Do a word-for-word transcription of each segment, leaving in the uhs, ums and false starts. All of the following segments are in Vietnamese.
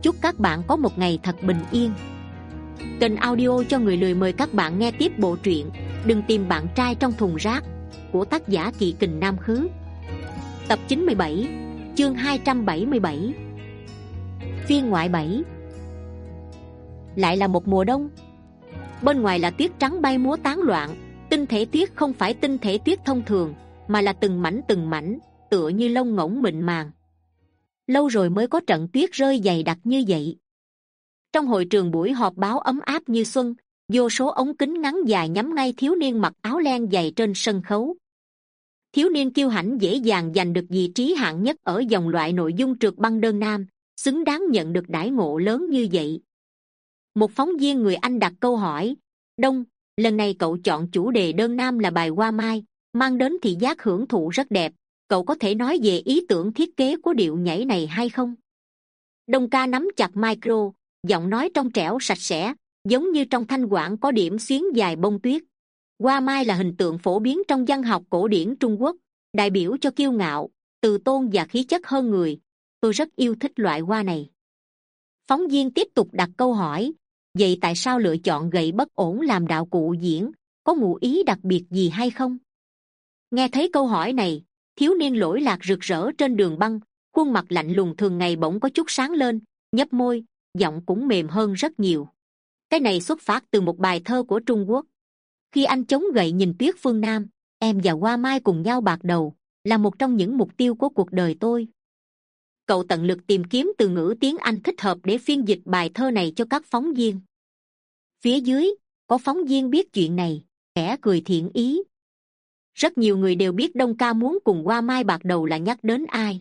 Chúc các bạn có một ngày thật bình yên. Kênh audio cho người lười mời các bạn nghe tiếp bộ truyện Đừng tìm bạn trai trong thùng rác của tác giả Kỵ Kình Nam Khứ. Tập chín mươi bảy, chương hai trăm bảy mươi bảy. Phiên ngoại bảy. Lại là một mùa đông. Bên ngoài là tuyết trắng bay múa tán loạn. Tinh thể tuyết không phải tinh thể tuyết thông thường, mà là từng mảnh từng mảnh, tựa như lông ngỗng mịn màng. Lâu rồi mới có trận tuyết rơi dày đặc như vậy. Trong hội trường buổi họp báo ấm áp như xuân, vô số ống kính ngắn dài nhắm ngay thiếu niên mặc áo len dày trên sân khấu. Thiếu niên kiêu hãnh dễ dàng giành được vị trí hạng nhất ở dòng loại nội dung trượt băng đơn nam, xứng đáng nhận được đãi ngộ lớn như vậy. Một phóng viên người Anh đặt câu hỏi: Đông, lần này cậu chọn chủ đề đơn nam là bài Hoa Mai, mang đến thị giác hưởng thụ rất đẹp. Cậu có thể nói về ý tưởng thiết kế của điệu nhảy này hay không? Đông ca nắm chặt micro, giọng nói trong trẻo sạch sẽ, giống như trong thanh quản có điểm xuyến dài bông tuyết. Hoa mai là hình tượng phổ biến trong văn học cổ điển Trung Quốc, đại biểu cho kiêu ngạo, từ tôn và khí chất hơn người. Tôi rất yêu thích loại hoa này. Phóng viên tiếp tục đặt câu hỏi: vậy tại sao lựa chọn gậy bất ổn làm đạo cụ diễn? Có ngụ ý đặc biệt gì hay không? Nghe thấy câu hỏi này, thiếu niên lỗi lạc rực rỡ trên đường băng, khuôn mặt lạnh lùng thường ngày bỗng có chút sáng lên, nhấp môi, giọng cũng mềm hơn rất nhiều. Cái này xuất phát từ một bài thơ của Trung Quốc. Khi anh chống gậy nhìn tuyết phương Nam, em và hoa mai cùng nhau bạc đầu, là một trong những mục tiêu của cuộc đời tôi. Cậu tận lực tìm kiếm từ ngữ tiếng Anh thích hợp để phiên dịch bài thơ này cho các phóng viên. Phía dưới, có phóng viên biết chuyện này, khẽ cười thiện ý. Rất nhiều người đều biết Đông ca muốn cùng hoa mai bạc đầu là nhắc đến ai.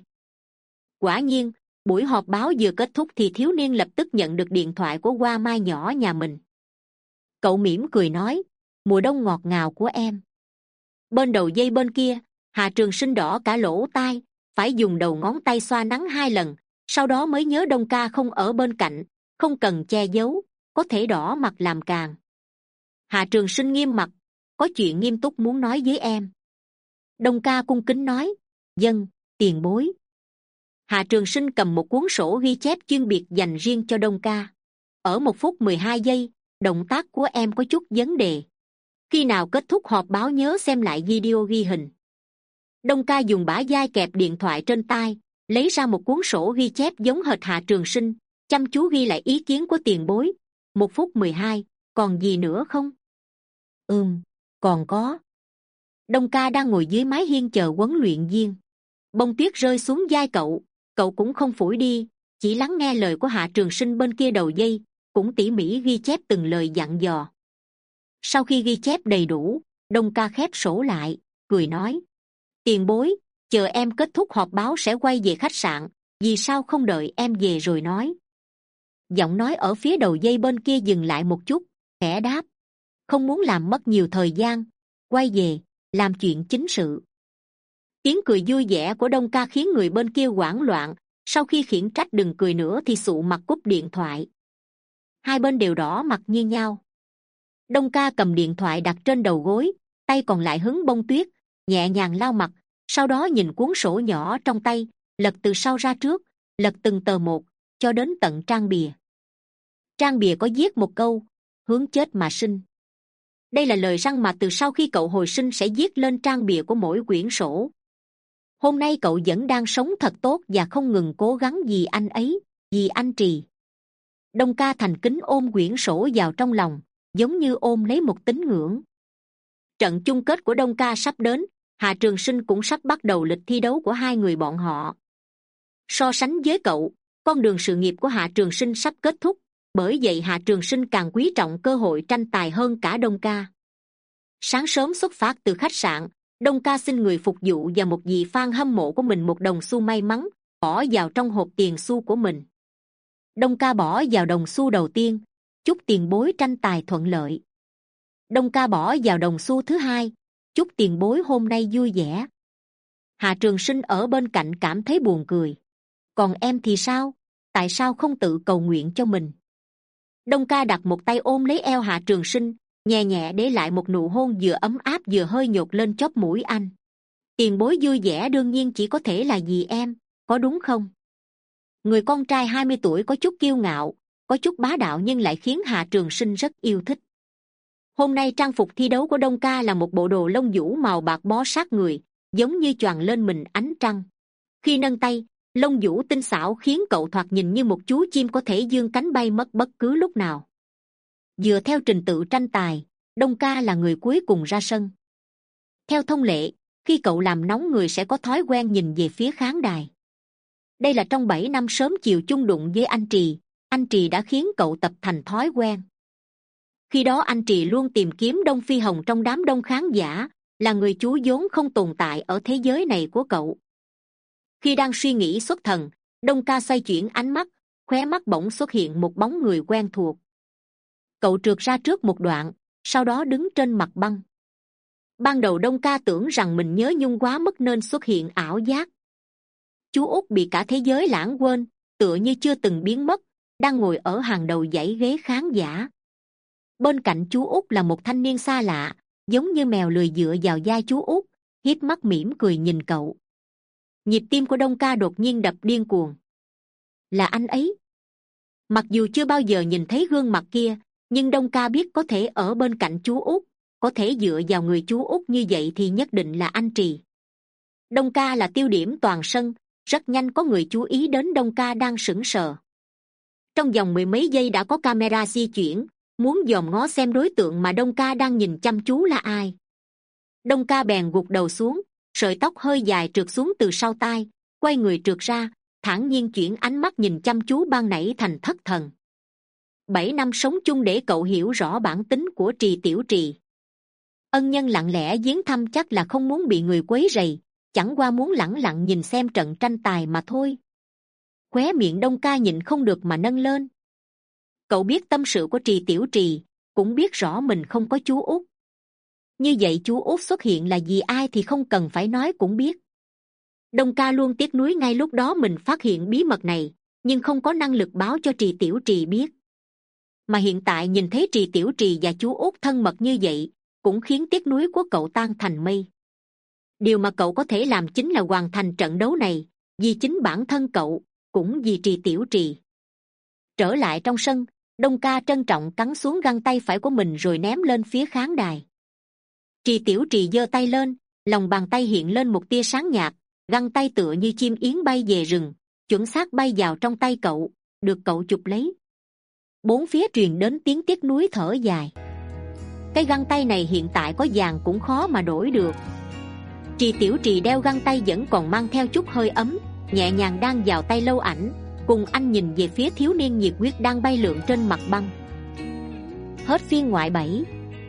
Quả nhiên, buổi họp báo vừa kết thúc thì thiếu niên lập tức nhận được điện thoại của hoa mai nhỏ nhà mình. Cậu mỉm cười nói: mùa đông ngọt ngào của em. Bên đầu dây bên kia, Hà Trường Sinh đỏ cả lỗ tai, phải dùng đầu ngón tay xoa nắng hai lần, sau đó mới nhớ Đông ca không ở bên cạnh, không cần che giấu, có thể đỏ mặt làm càng. Hà Trường Sinh nghiêm mặt: có chuyện nghiêm túc muốn nói với em. Đông ca cung kính nói: vâng, tiền bối. Hà Trường Sinh cầm một cuốn sổ ghi chép chuyên biệt dành riêng cho Đông ca. Ở một phút mười hai giây, động tác của em có chút vấn đề. Khi nào kết thúc họp báo nhớ xem lại video ghi hình. Đông ca dùng bả vai kẹp điện thoại trên tai, lấy ra một cuốn sổ ghi chép giống hệt Hà Trường Sinh, chăm chú ghi lại ý kiến của tiền bối. Một phút mười hai, còn gì nữa không? Ừm, còn có. Đông ca đang ngồi dưới mái hiên chờ huấn luyện viên. Bông tuyết rơi xuống vai cậu, cậu cũng không phủi đi, chỉ lắng nghe lời của Hạ Trường Sinh bên kia đầu dây, cũng tỉ mỉ ghi chép từng lời dặn dò. Sau khi ghi chép đầy đủ, Đông ca khép sổ lại, cười nói: tiền bối, chờ em kết thúc họp báo sẽ quay về khách sạn, vì sao không đợi em về rồi nói? Giọng nói ở phía đầu dây bên kia dừng lại một chút, khẽ đáp: không muốn làm mất nhiều thời gian, quay về làm chuyện chính sự. Tiếng cười vui vẻ của Đông ca khiến người bên kia hoảng loạn, sau khi khiển trách đừng cười nữa thì sụ mặt cúp điện thoại. Hai bên đều đỏ mặt như nhau. Đông ca cầm điện thoại đặt trên đầu gối, tay còn lại hứng bông tuyết, nhẹ nhàng lau mặt, sau đó nhìn cuốn sổ nhỏ trong tay, lật từ sau ra trước, lật từng tờ một, cho đến tận trang bìa. Trang bìa có viết một câu: hướng chết mà sinh. Đây là lời răn mà từ sau khi cậu hồi sinh sẽ viết lên trang bìa của mỗi quyển sổ. Hôm nay cậu vẫn đang sống thật tốt và không ngừng cố gắng vì anh ấy, vì anh Trì. Đông ca thành kính ôm quyển sổ vào trong lòng, giống như ôm lấy một tín ngưỡng. Trận chung kết của Đông ca sắp đến, Hà Trường Sinh cũng sắp bắt đầu lịch thi đấu của hai người bọn họ. So sánh với cậu, con đường sự nghiệp của Hà Trường Sinh sắp kết thúc, bởi vậy Hà Trường Sinh càng quý trọng cơ hội tranh tài hơn cả Đông ca. Sáng sớm xuất phát từ khách sạn, Đông ca xin người phục vụ và một vị fan hâm mộ của mình một đồng xu may mắn, bỏ vào trong hộp tiền xu của mình. Đông ca bỏ vào đồng xu đầu tiên: chúc tiền bối tranh tài thuận lợi. Đông ca bỏ vào đồng xu thứ hai: chúc tiền bối hôm nay vui vẻ. Hà Trường Sinh ở bên cạnh cảm thấy buồn cười. Còn em thì sao? Tại sao không tự cầu nguyện cho mình? Đông ca đặt một tay ôm lấy eo Hà Trường Sinh, nhẹ nhẹ để lại một nụ hôn vừa ấm áp vừa hơi nhột lên chóp mũi anh. Tiền bối vui vẻ đương nhiên chỉ có thể là vì em, có đúng không? Người con trai hai mươi tuổi có chút kiêu ngạo, có chút bá đạo nhưng lại khiến Hạ Trường Sinh rất yêu thích. Hôm nay trang phục thi đấu của Đông Ca là một bộ đồ lông vũ màu bạc bó sát người, giống như choàng lên mình ánh trăng. Khi nâng tay, lông vũ tinh xảo khiến cậu thoạt nhìn như một chú chim có thể giương cánh bay mất bất cứ lúc nào. Dựa theo trình tự tranh tài, Đông Ca là người cuối cùng ra sân. Theo thông lệ, khi cậu làm nóng người sẽ có thói quen nhìn về phía khán đài. Đây là trong bảy năm sớm chiều chung đụng với anh Trì, anh Trì đã khiến cậu tập thành thói quen. Khi đó anh Trì luôn tìm kiếm Đông Phi Hồng trong đám đông khán giả, là người chú vốn không tồn tại ở thế giới này của cậu. Khi đang suy nghĩ xuất thần, Đông Ca xoay chuyển ánh mắt, khóe mắt bỗng xuất hiện một bóng người quen thuộc. Cậu trượt ra trước một đoạn, sau đó đứng trên mặt băng. Ban đầu Đông Ca tưởng rằng mình nhớ nhung quá mức nên xuất hiện ảo giác. Chú Út bị cả thế giới lãng quên, tựa như chưa từng biến mất, đang ngồi ở hàng đầu dãy ghế khán giả. Bên cạnh chú Út là một thanh niên xa lạ, giống như mèo lười dựa vào vai chú Út, hiếp mắt mỉm cười nhìn cậu. Nhịp tim của Đông Ca đột nhiên đập điên cuồng. Là anh ấy. Mặc dù chưa bao giờ nhìn thấy gương mặt kia, nhưng Đông Ca biết có thể ở bên cạnh chú Út, có thể dựa vào người chú Út như vậy thì nhất định là anh Trì. Đông Ca là tiêu điểm toàn sân, rất nhanh có người chú ý đến Đông Ca đang sững sờ. Trong vòng mười mấy giây đã có camera di chuyển, muốn dòm ngó xem đối tượng mà Đông Ca đang nhìn chăm chú là ai. Đông Ca bèn gục đầu xuống, sợi tóc hơi dài trượt xuống từ sau tai, quay người trượt ra, thản nhiên chuyển ánh mắt nhìn chăm chú ban nãy thành thất thần. Bảy năm sống chung để cậu hiểu rõ bản tính của Trì Tiểu Trì. Ân nhân lặng lẽ viếng thăm chắc là không muốn bị người quấy rầy, chẳng qua muốn lẳng lặng nhìn xem trận tranh tài mà thôi. Khóe miệng Đông Ca nhịn không được mà nâng lên. Cậu biết tâm sự của Trì Tiểu Trì, cũng biết rõ mình không có chú Út. Như vậy chú Út xuất hiện là vì ai thì không cần phải nói cũng biết. Đông Ca luôn tiếc nuối ngay lúc đó mình phát hiện bí mật này, nhưng không có năng lực báo cho Trì Tiểu Trì biết. Mà hiện tại nhìn thấy Trì Tiểu Trì và chú Út thân mật như vậy, cũng khiến tiếc nuối của cậu tan thành mây. Điều mà cậu có thể làm chính là hoàn thành trận đấu này, vì chính bản thân cậu, cũng vì Trì Tiểu Trì. Trở lại trong sân, Đông Ca trân trọng cắn xuống găng tay phải của mình rồi ném lên phía khán đài. Trì Tiểu Trì giơ tay lên, lòng bàn tay hiện lên một tia sáng nhạt, găng tay tựa như chim yến bay về rừng, chuẩn xác bay vào trong tay cậu, được cậu chụp lấy. Bốn phía truyền đến tiếng tiếc nuối thở dài. Cái găng tay này hiện tại có vàng cũng khó mà đổi được. Trì Tiểu Trì đeo găng tay vẫn còn mang theo chút hơi ấm, nhẹ nhàng đang vào tay Lâu Ảnh, cùng anh nhìn về phía thiếu niên nhiệt huyết đang bay lượn trên mặt băng. Hết phiên ngoại bảy.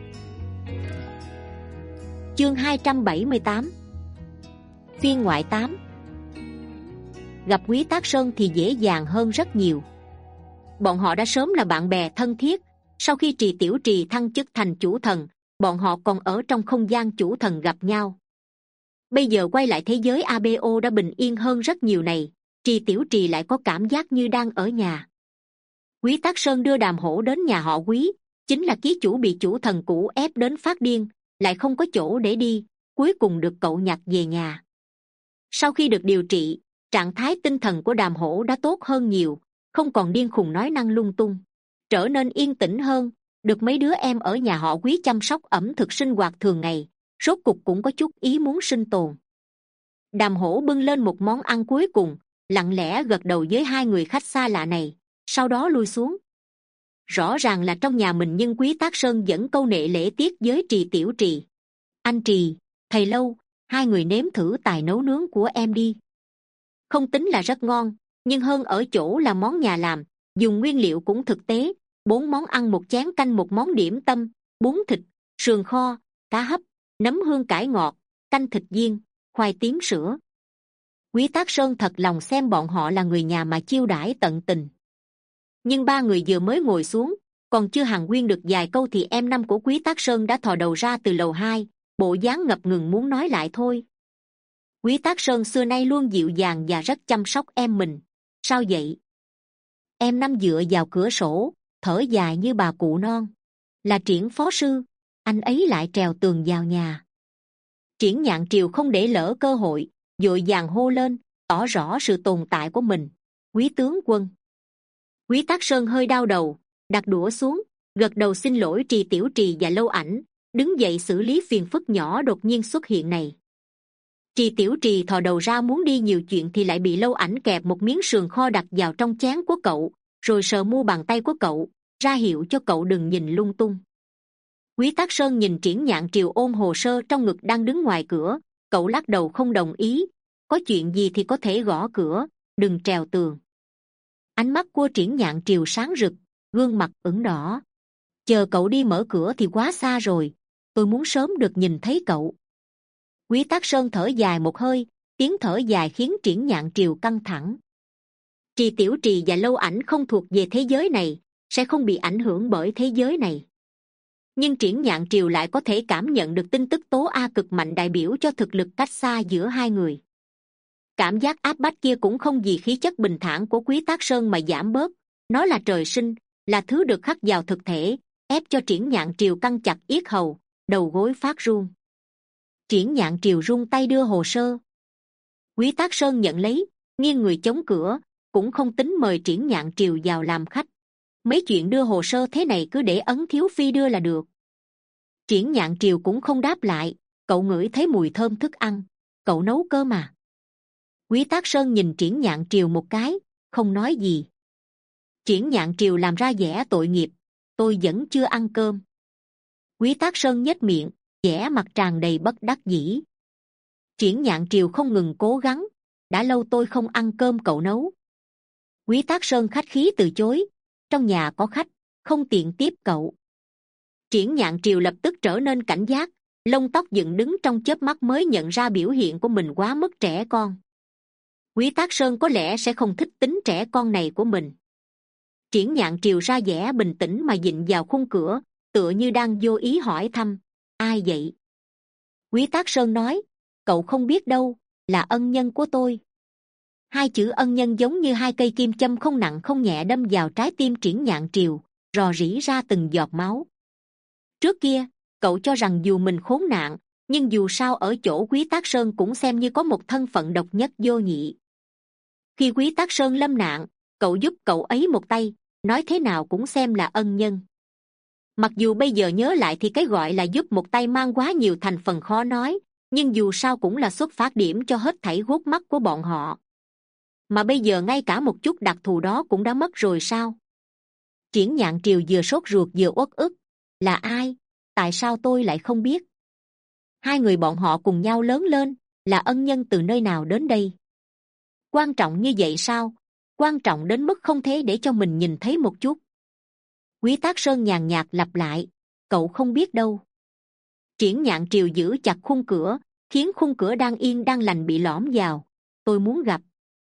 Chương hai trăm bảy mươi tám. Phiên ngoại tám. Gặp Quý Tác Sơn thì dễ dàng hơn rất nhiều. Bọn họ đã sớm là bạn bè thân thiết. Sau khi Trì Tiểu Trì thăng chức thành chủ thần, bọn họ còn ở trong không gian chủ thần gặp nhau. Bây giờ quay lại thế giới a bê o đã bình yên hơn rất nhiều này, Trì Tiểu Trì lại có cảm giác như đang ở nhà. Quý Tác Sơn đưa Đàm Hổ đến nhà họ Quý, chính là ký chủ bị chủ thần cũ ép đến phát điên, lại không có chỗ để đi, cuối cùng được cậu nhặt về nhà. Sau khi được điều trị, trạng thái tinh thần của Đàm Hổ đã tốt hơn nhiều, không còn điên khùng nói năng lung tung, trở nên yên tĩnh hơn, được mấy đứa em ở nhà họ Quý chăm sóc ẩm thực sinh hoạt thường ngày, rốt cục cũng có chút ý muốn sinh tồn. Đàm Hổ bưng lên một món ăn cuối cùng, lặng lẽ gật đầu với hai người khách xa lạ này, sau đó lui xuống. Rõ ràng là trong nhà mình nhưng Quý Tác Sơn vẫn câu nệ lễ tiết với Trì Tiểu Trì. Anh Trì, thầy Lâu, hai người nếm thử tài nấu nướng của em đi. Không tính là rất ngon, nhưng hơn ở chỗ là món nhà làm, dùng nguyên liệu cũng thực tế, bốn món ăn một chén canh một món điểm tâm, bún thịt, sườn kho, cá hấp, nấm hương cải ngọt, canh thịt viên, khoai tím sữa. Quý Tác Sơn thật lòng xem bọn họ là người nhà mà chiêu đãi tận tình. Nhưng ba người vừa mới ngồi xuống, còn chưa hàn huyên được vài câu thì em năm của Quý Tác Sơn đã thò đầu ra từ lầu hai, bộ dáng ngập ngừng muốn nói lại thôi. Quý Tác Sơn xưa nay luôn dịu dàng và rất chăm sóc em mình. Sao vậy? Em năm dựa vào cửa sổ, thở dài như bà cụ non. Là Triển phó sư, anh ấy lại trèo tường vào nhà. Triển Nhạn Triều không để lỡ cơ hội, vội vàng hô lên, tỏ rõ sự tồn tại của mình. Quý tướng quân. Quý Tác Sơn hơi đau đầu, đặt đũa xuống, gật đầu xin lỗi Trì Tiểu Trì và Lâu Ảnh, đứng dậy xử lý phiền phức nhỏ đột nhiên xuất hiện này. Trì Tiểu Trì thò đầu ra muốn đi nhiều chuyện thì lại bị Lâu Ảnh kẹp một miếng sườn kho đặt vào trong chén của cậu, rồi sờ mu bàn tay của cậu, ra hiệu cho cậu đừng nhìn lung tung. Quý Tác Sơn nhìn Triển Nhạn Triều ôm hồ sơ trong ngực đang đứng ngoài cửa, cậu lắc đầu không đồng ý. Có chuyện gì thì có thể gõ cửa, đừng trèo tường. Ánh mắt của Triển Nhạn Triều sáng rực, gương mặt ửng đỏ. Chờ cậu đi mở cửa thì quá xa rồi, tôi muốn sớm được nhìn thấy cậu. Quý Tác Sơn thở dài một hơi, tiếng thở dài khiến Triển Nhạn Triều căng thẳng. Trì Tiểu Trì và Lâu Ảnh không thuộc về thế giới này, sẽ không bị ảnh hưởng bởi thế giới này. Nhưng Triển Nhạn Triều lại có thể cảm nhận được tin tức tố A cực mạnh đại biểu cho thực lực cách xa giữa hai người. Cảm giác áp bách kia cũng không vì khí chất bình thản của Quý Tác Sơn mà giảm bớt, nó là trời sinh, là thứ được khắc vào thực thể, ép cho Triển Nhạn Triều căng chặt yết hầu, đầu gối phát run. Triển Nhạn Triều run tay đưa hồ sơ. Quý Tác Sơn nhận lấy, nghiêng người chống cửa, cũng không tính mời Triển Nhạn Triều vào làm khách. Mấy chuyện đưa hồ sơ thế này cứ để Ấn Thiếu Phi đưa là được. Triển Nhạn Triều cũng không đáp lại, cậu ngửi thấy mùi thơm thức ăn, cậu nấu cơm mà. Quý Tác Sơn nhìn Triển Nhạn Triều một cái, không nói gì. Triển Nhạn Triều làm ra vẻ tội nghiệp, tôi vẫn chưa ăn cơm. Quý Tác Sơn nhếch miệng, vẻ mặt tràn đầy bất đắc dĩ. Triển Nhạn Triều không ngừng cố gắng, đã lâu tôi không ăn cơm cậu nấu. Quý Tác Sơn khách khí từ chối, trong nhà có khách, không tiện tiếp cậu. Triển Nhạn Triều lập tức trở nên cảnh giác, lông tóc dựng đứng trong chớp mắt mới nhận ra biểu hiện của mình quá mức trẻ con. Quý Tác Sơn có lẽ sẽ không thích tính trẻ con này của mình. Triển Nhạn Triều ra vẻ bình tĩnh mà dịnh vào khung cửa, tựa như đang vô ý hỏi thăm, ai vậy? Quý Tác Sơn nói, cậu không biết đâu, là ân nhân của tôi. Hai chữ ân nhân giống như hai cây kim châm không nặng không nhẹ đâm vào trái tim Triển Nhạn Triều, rò rỉ ra từng giọt máu. Trước kia, cậu cho rằng dù mình khốn nạn, nhưng dù sao ở chỗ Quý Tác Sơn cũng xem như có một thân phận độc nhất vô nhị. Khi Quý Tác Sơn lâm nạn, cậu giúp cậu ấy một tay, nói thế nào cũng xem là ân nhân. Mặc dù bây giờ nhớ lại thì cái gọi là giúp một tay mang quá nhiều thành phần khó nói, nhưng dù sao cũng là xuất phát điểm cho hết thảy gút mắt của bọn họ. Mà bây giờ ngay cả một chút đặc thù đó cũng đã mất rồi sao? Triển Nhạn Triều vừa sốt ruột vừa uất ức, là ai? Tại sao tôi lại không biết? Hai người bọn họ cùng nhau lớn lên, là ân nhân từ nơi nào đến đây? Quan trọng như vậy sao? Quan trọng đến mức không thể để cho mình nhìn thấy một chút. Quý Tác Sơn nhàn nhạt lặp lại, cậu không biết đâu. Triển Nhạn Triều giữ chặt khung cửa, khiến khung cửa đang yên đang lành bị lõm vào. Tôi muốn gặp.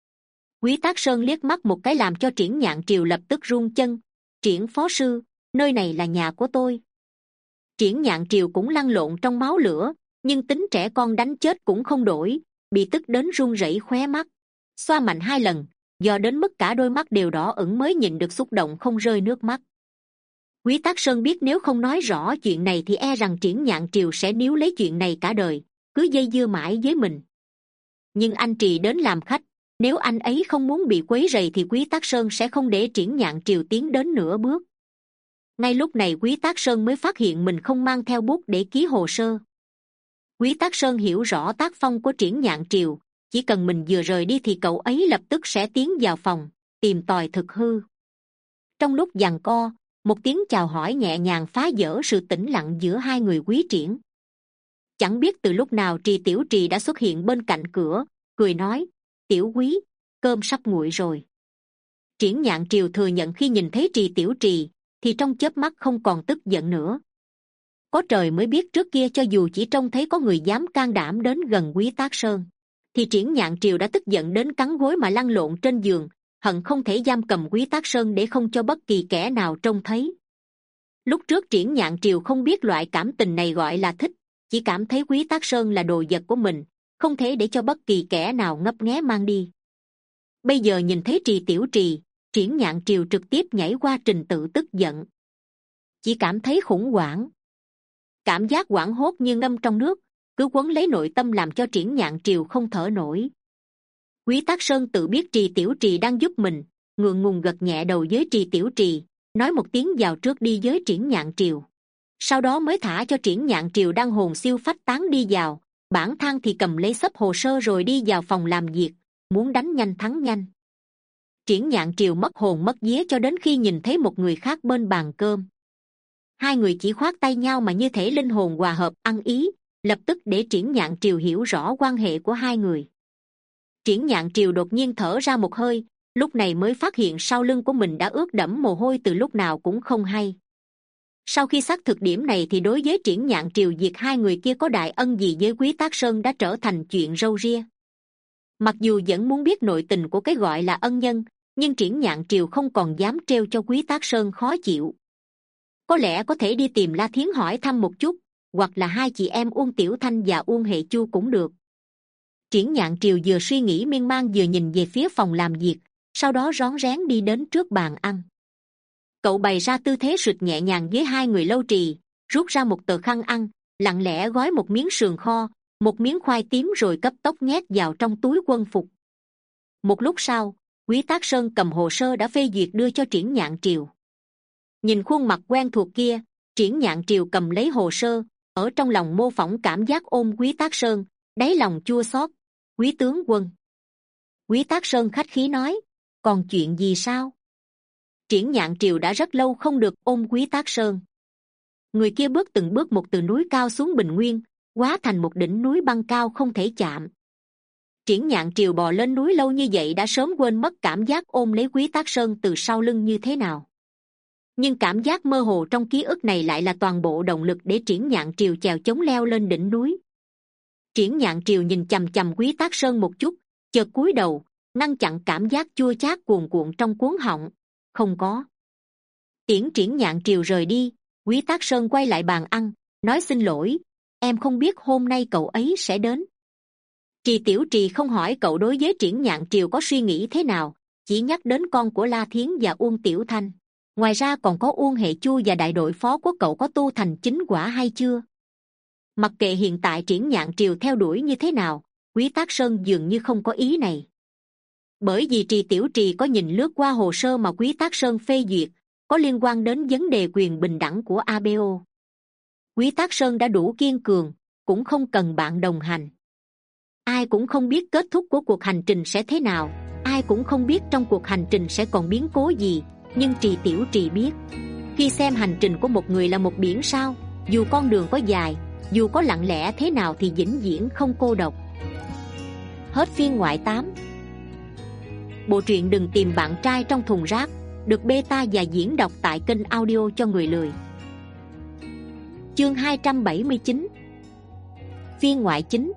Quý Tác Sơn liếc mắt một cái làm cho Triển Nhạn Triều lập tức run chân. Triển phó sư, nơi này là nhà của tôi. Triển Nhạn Triều cũng lăn lộn trong máu lửa, nhưng tính trẻ con đánh chết cũng không đổi, bị tức đến run rẩy khóe mắt, xoa mạnh hai lần, do đến mức cả đôi mắt đều đỏ ửng mới nhịn được xúc động không rơi nước mắt. Quý Tác Sơn biết nếu không nói rõ chuyện này thì e rằng Triển Nhạn Triều sẽ níu lấy chuyện này cả đời, cứ dây dưa mãi với mình. Nhưng anh Trì đến làm khách, nếu anh ấy không muốn bị quấy rầy thì Quý Tác Sơn sẽ không để Triển Nhạn Triều tiến đến nửa bước. Ngay lúc này Quý Tác Sơn mới phát hiện mình không mang theo bút để ký hồ sơ. Quý Tác Sơn hiểu rõ tác phong của Triển Nhạn Triều, chỉ cần mình vừa rời đi thì cậu ấy lập tức sẽ tiến vào phòng, tìm tòi thực hư. Trong lúc giằng co, một tiếng chào hỏi nhẹ nhàng phá vỡ sự tĩnh lặng giữa hai người Quý Triển. Chẳng biết từ lúc nào Trì Tiểu Trì đã xuất hiện bên cạnh cửa, cười nói, Tiểu Quý, cơm sắp nguội rồi. Triển Nhạn Triều thừa nhận khi nhìn thấy Trì Tiểu Trì, thì trong chớp mắt không còn tức giận nữa. Có trời mới biết trước kia cho dù chỉ trông thấy có người dám can đảm đến gần Quý Tác Sơn, thì Triển Nhạn Triều đã tức giận đến cắn gối mà lăn lộn trên giường, hận không thể giam cầm Quý Tác Sơn để không cho bất kỳ kẻ nào trông thấy. Lúc trước Triển Nhạn Triều không biết loại cảm tình này gọi là thích, chỉ cảm thấy Quý Tác Sơn là đồ vật của mình, không thể để cho bất kỳ kẻ nào ngấp nghé mang đi. Bây giờ nhìn thấy Trì Tiểu Trì, Triển Nhạn Triều trực tiếp nhảy qua trình tự tức giận, chỉ cảm thấy khủng hoảng. Cảm giác hoảng hốt như ngâm trong nước, cứ quấn lấy nội tâm làm cho Triển Nhạn Triều không thở nổi. Quý Tác Sơn tự biết Trì Tiểu Trì đang giúp mình, ngượng ngùng gật nhẹ đầu với Trì Tiểu Trì, nói một tiếng vào trước đi với Triển Nhạn Triều, sau đó mới thả cho Triển Nhạn Triều đang hồn siêu phách tán đi vào. Bản thân thì cầm lấy xấp hồ sơ rồi đi vào phòng làm việc, muốn đánh nhanh thắng nhanh. Triển Nhạn Triều mất hồn mất vía cho đến khi nhìn thấy một người khác bên bàn cơm. Hai người chỉ khoác tay nhau mà như thể linh hồn hòa hợp ăn ý, lập tức để Triển Nhạn Triều hiểu rõ quan hệ của hai người. Triển Nhạn Triều đột nhiên thở ra một hơi, lúc này mới phát hiện sau lưng của mình đã ướt đẫm mồ hôi từ lúc nào cũng không hay. Sau khi xác thực điểm này thì đối với Triển Nhạn Triều việc hai người kia có đại ân gì với Quý Tác Sơn đã trở thành chuyện râu ria. Mặc dù vẫn muốn biết nội tình của cái gọi là ân nhân, nhưng Triển Nhạn Triều không còn dám trêu cho Quý Tác Sơn khó chịu. Có lẽ có thể đi tìm La Thiến hỏi thăm một chút, hoặc là hai chị em Uông Tiểu Thanh và Uông Hệ Chu cũng được. Triển Nhạn Triều vừa suy nghĩ miên man vừa nhìn về phía phòng làm việc, sau đó rón rén đi đến trước bàn ăn. Cậu bày ra tư thế sụt nhẹ nhàng với hai người Lâu Trì, rút ra một tờ khăn ăn, lặng lẽ gói một miếng sườn kho, một miếng khoai tím rồi cấp tốc nhét vào trong túi quân phục. Một lúc sau, Quý Tác Sơn cầm hồ sơ đã phê duyệt đưa cho Triển Nhạn Triều. Nhìn khuôn mặt quen thuộc kia, Triển Nhạn Triều cầm lấy hồ sơ, ở trong lòng mô phỏng cảm giác ôm Quý Tác Sơn, đáy lòng chua xót. Quý tướng quân. Quý Tác Sơn khách khí nói, còn chuyện gì sao? Triển Nhạn Triều đã rất lâu không được ôm Quý Tác Sơn. Người kia bước từng bước một từ núi cao xuống bình nguyên, hóa thành một đỉnh núi băng cao không thể chạm. Triển Nhạn Triều bò lên núi lâu như vậy đã sớm quên mất cảm giác ôm lấy Quý Tác Sơn từ sau lưng như thế nào. Nhưng cảm giác mơ hồ trong ký ức này lại là toàn bộ động lực để Triển Nhạn Triều chèo chống leo lên đỉnh núi. Triển Nhạn Triều nhìn chằm chằm Quý Tác Sơn một chút, chợt cúi đầu, ngăn chặn cảm giác chua chát cuồn cuộn trong cuống họng. Không có. Tiễn Triển Nhạn Triều rời đi, Quý Tác Sơn quay lại bàn ăn, nói xin lỗi, em không biết hôm nay cậu ấy sẽ đến. Trì Tiểu Trì không hỏi cậu đối với Triển Nhạn Triều có suy nghĩ thế nào, chỉ nhắc đến con của La Thiến và Uông Tiểu Thanh. Ngoài ra còn có Uông Hệ Chu và đại đội phó của cậu có tu thành chính quả hay chưa. Mặc kệ hiện tại Triển Nhạn Triều theo đuổi như thế nào, Quý Tác Sơn dường như không có ý này. Bởi vì Trì Tiểu Trì có nhìn lướt qua hồ sơ mà Quý Tác Sơn phê duyệt, có liên quan đến vấn đề quyền bình đẳng của a bê o. Quý Tác Sơn đã đủ kiên cường, cũng không cần bạn đồng hành. Ai cũng không biết kết thúc của cuộc hành trình sẽ thế nào, ai cũng không biết trong cuộc hành trình sẽ còn biến cố gì, nhưng Trì Tiểu Trì biết. Khi xem hành trình của một người là một biển sao, dù con đường có dài, dù có lặng lẽ thế nào thì vĩnh viễn không cô độc. Hết phiên ngoại tám. Bộ truyện Đừng Tìm Bạn Trai Trong Thùng Rác được beta và diễn đọc tại kênh audio cho người lười. Chương hai trăm bảy mươi chín. Phiên ngoại chín.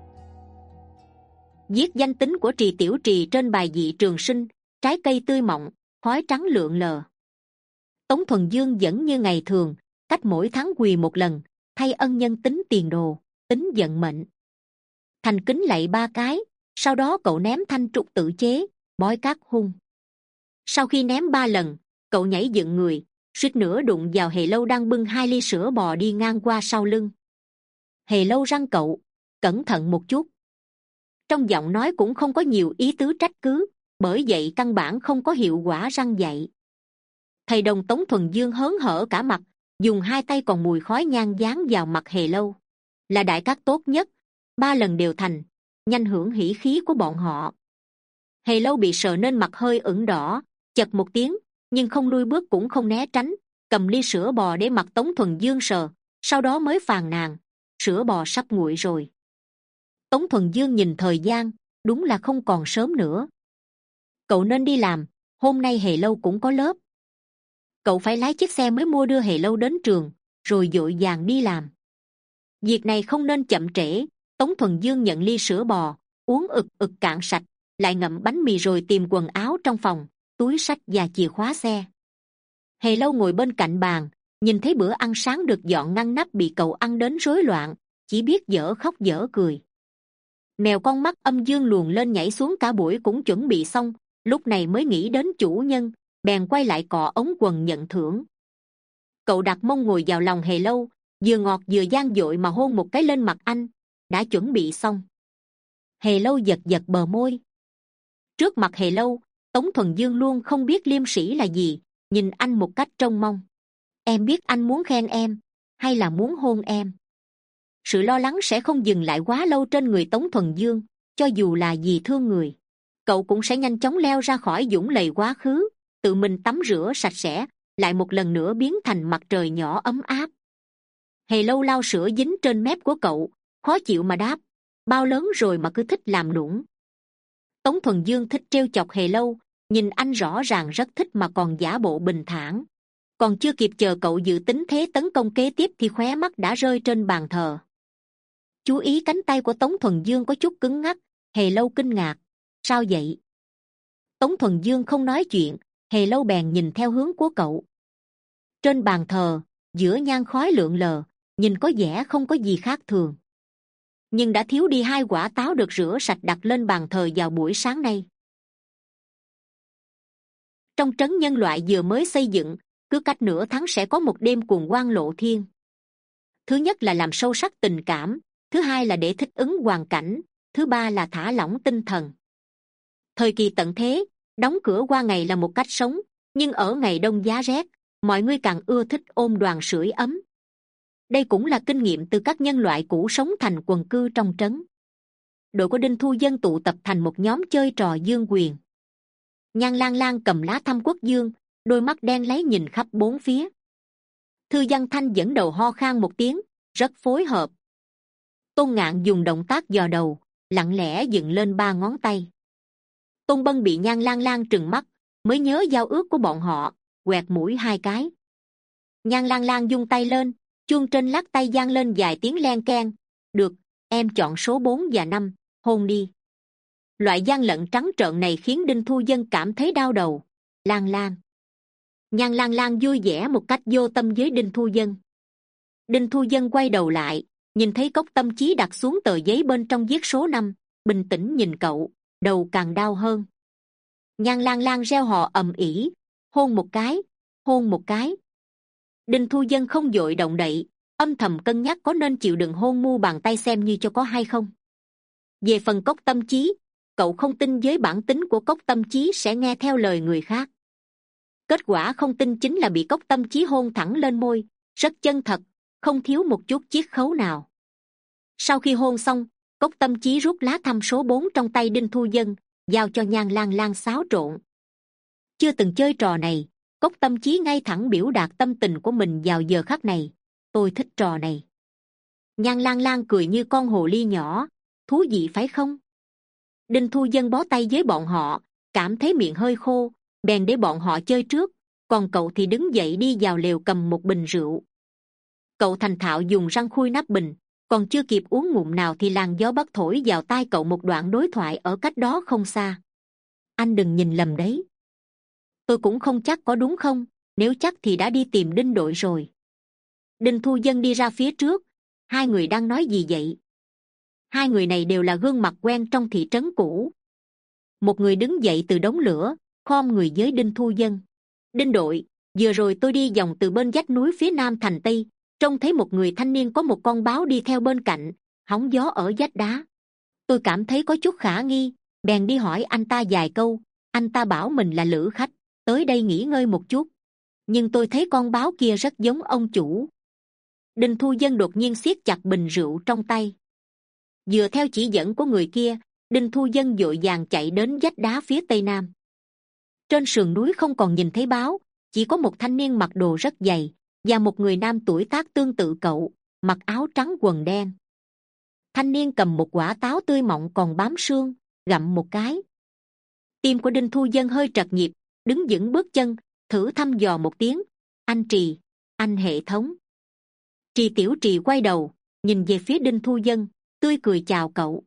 Viết danh tính của Trì Tiểu Trì trên bài dị trường sinh, trái cây tươi mọng, khói trắng lượn lờ. Tống Thuần Dương vẫn như ngày thường, cách mỗi tháng quỳ một lần, thay ân nhân tính tiền đồ, tính vận mệnh. Thành kính lạy ba cái, sau đó cậu ném thanh trục tự chế, bói cát hung. Sau khi ném ba lần, cậu nhảy dựng người, suýt nữa đụng vào Hề Lâu đang bưng hai ly sữa bò đi ngang qua sau lưng. Hề Lâu răn cậu, cẩn thận một chút. Trong giọng nói cũng không có nhiều ý tứ trách cứ, bởi vậy căn bản không có hiệu quả răn dạy. Thầy đồng Tống Thuần Dương hớn hở cả mặt, dùng hai tay còn mùi khói nhang dán vào mặt Hề Lâu. Là đại cát tốt nhất, ba lần đều thành, nhanh hưởng hỉ khí của bọn họ. Hề Lâu bị sờ nên mặt hơi ửng đỏ, chật một tiếng, nhưng không lui bước cũng không né tránh, cầm ly sữa bò để mặt Tống Thuần Dương sờ, sau đó mới phàn nàn, sữa bò sắp nguội rồi. Tống Thuần Dương nhìn thời gian, đúng là không còn sớm nữa. Cậu nên đi làm, hôm nay Hề Lâu cũng có lớp. Cậu phải lái chiếc xe mới mua đưa Hề Lâu đến trường, rồi vội vàng đi làm. Việc này không nên chậm trễ. Tống Thuần Dương nhận ly sữa bò, uống ực ực cạn sạch, lại ngậm bánh mì rồi tìm quần áo trong phòng, túi xách và chìa khóa xe. Hề Lâu ngồi bên cạnh bàn, nhìn thấy bữa ăn sáng được dọn ngăn nắp bị cậu ăn đến rối loạn, chỉ biết dở khóc dở cười. Mèo con mắt âm dương luồn lên nhảy xuống cả buổi cũng chuẩn bị xong, lúc này mới nghĩ đến chủ nhân, bèn quay lại cọ ống quần nhận thưởng. Cậu đặt mông ngồi vào lòng Hề Lâu, vừa ngọt vừa gian dội mà hôn một cái lên mặt anh. Đã chuẩn bị xong. Hề Lâu giật giật bờ môi. Trước mặt Hề Lâu, Tống Thuần Dương luôn không biết liêm sĩ là gì, nhìn anh một cách trông mong. Em biết anh muốn khen em hay là muốn hôn em. Sự lo lắng sẽ không dừng lại quá lâu trên người Tống Thuần Dương. Cho dù là vì thương người, cậu cũng sẽ nhanh chóng leo ra khỏi dũng lầy quá khứ, tự mình tắm rửa sạch sẽ, lại một lần nữa biến thành mặt trời nhỏ ấm áp. Hề Lâu lau sữa dính trên mép của cậu, khó chịu mà đáp: bao lớn rồi mà cứ thích làm nũng. Tống Thuần Dương thích trêu chọc Hề Lâu, nhìn anh rõ ràng rất thích mà còn giả bộ bình thản. Còn chưa kịp chờ cậu dự tính thế tấn công kế tiếp thì khóe mắt đã rơi trên bàn thờ. Chú ý cánh tay của Tống Thuần Dương có chút cứng ngắc. Hề Lâu kinh ngạc: sao vậy? Tống Thuần Dương không nói chuyện. Hề Lâu bèn nhìn theo hướng của cậu. Trên bàn thờ, giữa nhang khói lượn lờ, nhìn có vẻ không có gì khác thường, nhưng đã thiếu đi hai quả táo được rửa sạch đặt lên bàn thờ vào buổi sáng nay. Trong trấn nhân loại vừa mới xây dựng, cứ cách nửa tháng sẽ có một đêm cuồng hoan lộ thiên. Thứ nhất là làm sâu sắc tình cảm, thứ hai là để thích ứng hoàn cảnh, thứ ba là thả lỏng tinh thần. Thời kỳ tận thế, đóng cửa qua ngày là một cách sống, nhưng ở ngày đông giá rét, mọi người càng ưa thích ôm đoàn sưởi ấm. Đây cũng là kinh nghiệm từ các nhân loại cũ sống thành quần cư trong trấn. Đội của Đinh Thu Dân tụ tập thành một nhóm chơi trò dương quyền. Nhan Lang Lang cầm lá thăm quốc dương, đôi mắt đen láy nhìn khắp bốn phía. Thư Văn Thanh dẫn đầu ho khan một tiếng, rất phối hợp. Tôn Ngạn dùng động tác dò đầu, lặng lẽ dựng lên ba ngón tay. Tôn Bân bị Nhan Lang Lang trừng mắt, mới nhớ giao ước của bọn họ, quẹt mũi hai cái. Nhan Lang Lang vung tay lên, chuông trên lắc tay vang lên vài tiếng len keng. Được, em chọn số bốn và năm, hôn đi. Loại gian lận trắng trợn này khiến Đinh Thu Dân cảm thấy đau đầu. Lang Lang. Nhan Lang Lang vui vẻ một cách vô tâm với Đinh Thu Dân. Đinh Thu Dân quay đầu lại, nhìn thấy cốc tâm chí đặt xuống tờ giấy bên trong viết số năm, bình tĩnh nhìn cậu, đầu càng đau hơn. Nhan Lang Lang reo hò ầm ĩ: hôn một cái, hôn một cái. Đinh Thu Dân không vội động đậy, âm thầm cân nhắc có nên chịu đựng hôn mu bàn tay xem như cho có hay không. Về phần cốc tâm chí, cậu không tin với bản tính của cốc tâm chí sẽ nghe theo lời người khác. Kết quả không tin chính là bị cốc tâm chí hôn thẳng lên môi, rất chân thật, không thiếu một chút chiết khấu nào. Sau khi hôn xong, cốc tâm chí rút lá thăm số bốn trong tay Đinh Thu Dân, giao cho Nhan Lang Lang xáo trộn. Chưa từng chơi trò này, cốc tâm chí ngay thẳng biểu đạt tâm tình của mình vào giờ khắc này. Tôi thích trò này. Nhan Lang Lang cười như con hồ ly nhỏ. Thú vị phải không? Đinh Thu Dân bó tay với bọn họ, cảm thấy miệng hơi khô, bèn để bọn họ chơi trước, còn cậu thì đứng dậy đi vào lều cầm một bình rượu. Cậu thành thạo dùng răng khui nắp bình, còn chưa kịp uống ngụm nào thì làn gió bất thổi vào tai cậu một đoạn đối thoại ở cách đó không xa. Anh đừng nhìn lầm đấy. Tôi cũng không chắc có đúng không, nếu chắc thì đã đi tìm Đinh đội rồi. Đinh Thu Dân đi ra phía trước. Hai người đang nói gì vậy? Hai người này đều là gương mặt quen trong thị trấn cũ. Một người đứng dậy từ đống lửa, khom người với Đinh Thu Dân. Đinh đội, vừa rồi tôi đi vòng từ bên vách núi phía nam thành tây, trông thấy một người thanh niên có một con báo đi theo bên cạnh, hóng gió ở vách đá. Tôi cảm thấy có chút khả nghi, bèn đi hỏi anh ta vài câu. Anh ta bảo mình là lữ khách, tới đây nghỉ ngơi một chút. Nhưng tôi thấy con báo kia rất giống ông chủ. Đinh Thu Dân đột nhiên siết chặt bình rượu trong tay. Dựa theo chỉ dẫn của người kia, Đinh Thu Dân vội vàng chạy đến vách đá phía tây nam. Trên sườn núi không còn nhìn thấy báo, chỉ có một thanh niên mặc đồ rất dày và một người nam tuổi tác tương tự cậu, mặc áo trắng quần đen. Thanh niên cầm một quả táo tươi mọng còn bám xương, gặm một cái. Tim của Đinh Thu Dân hơi trật nhịp, đứng vững bước chân, thử thăm dò một tiếng. Anh Trì, anh hệ thống. Trì Tiểu Trì quay đầu, nhìn về phía Đinh Thu Dân, tươi cười chào cậu.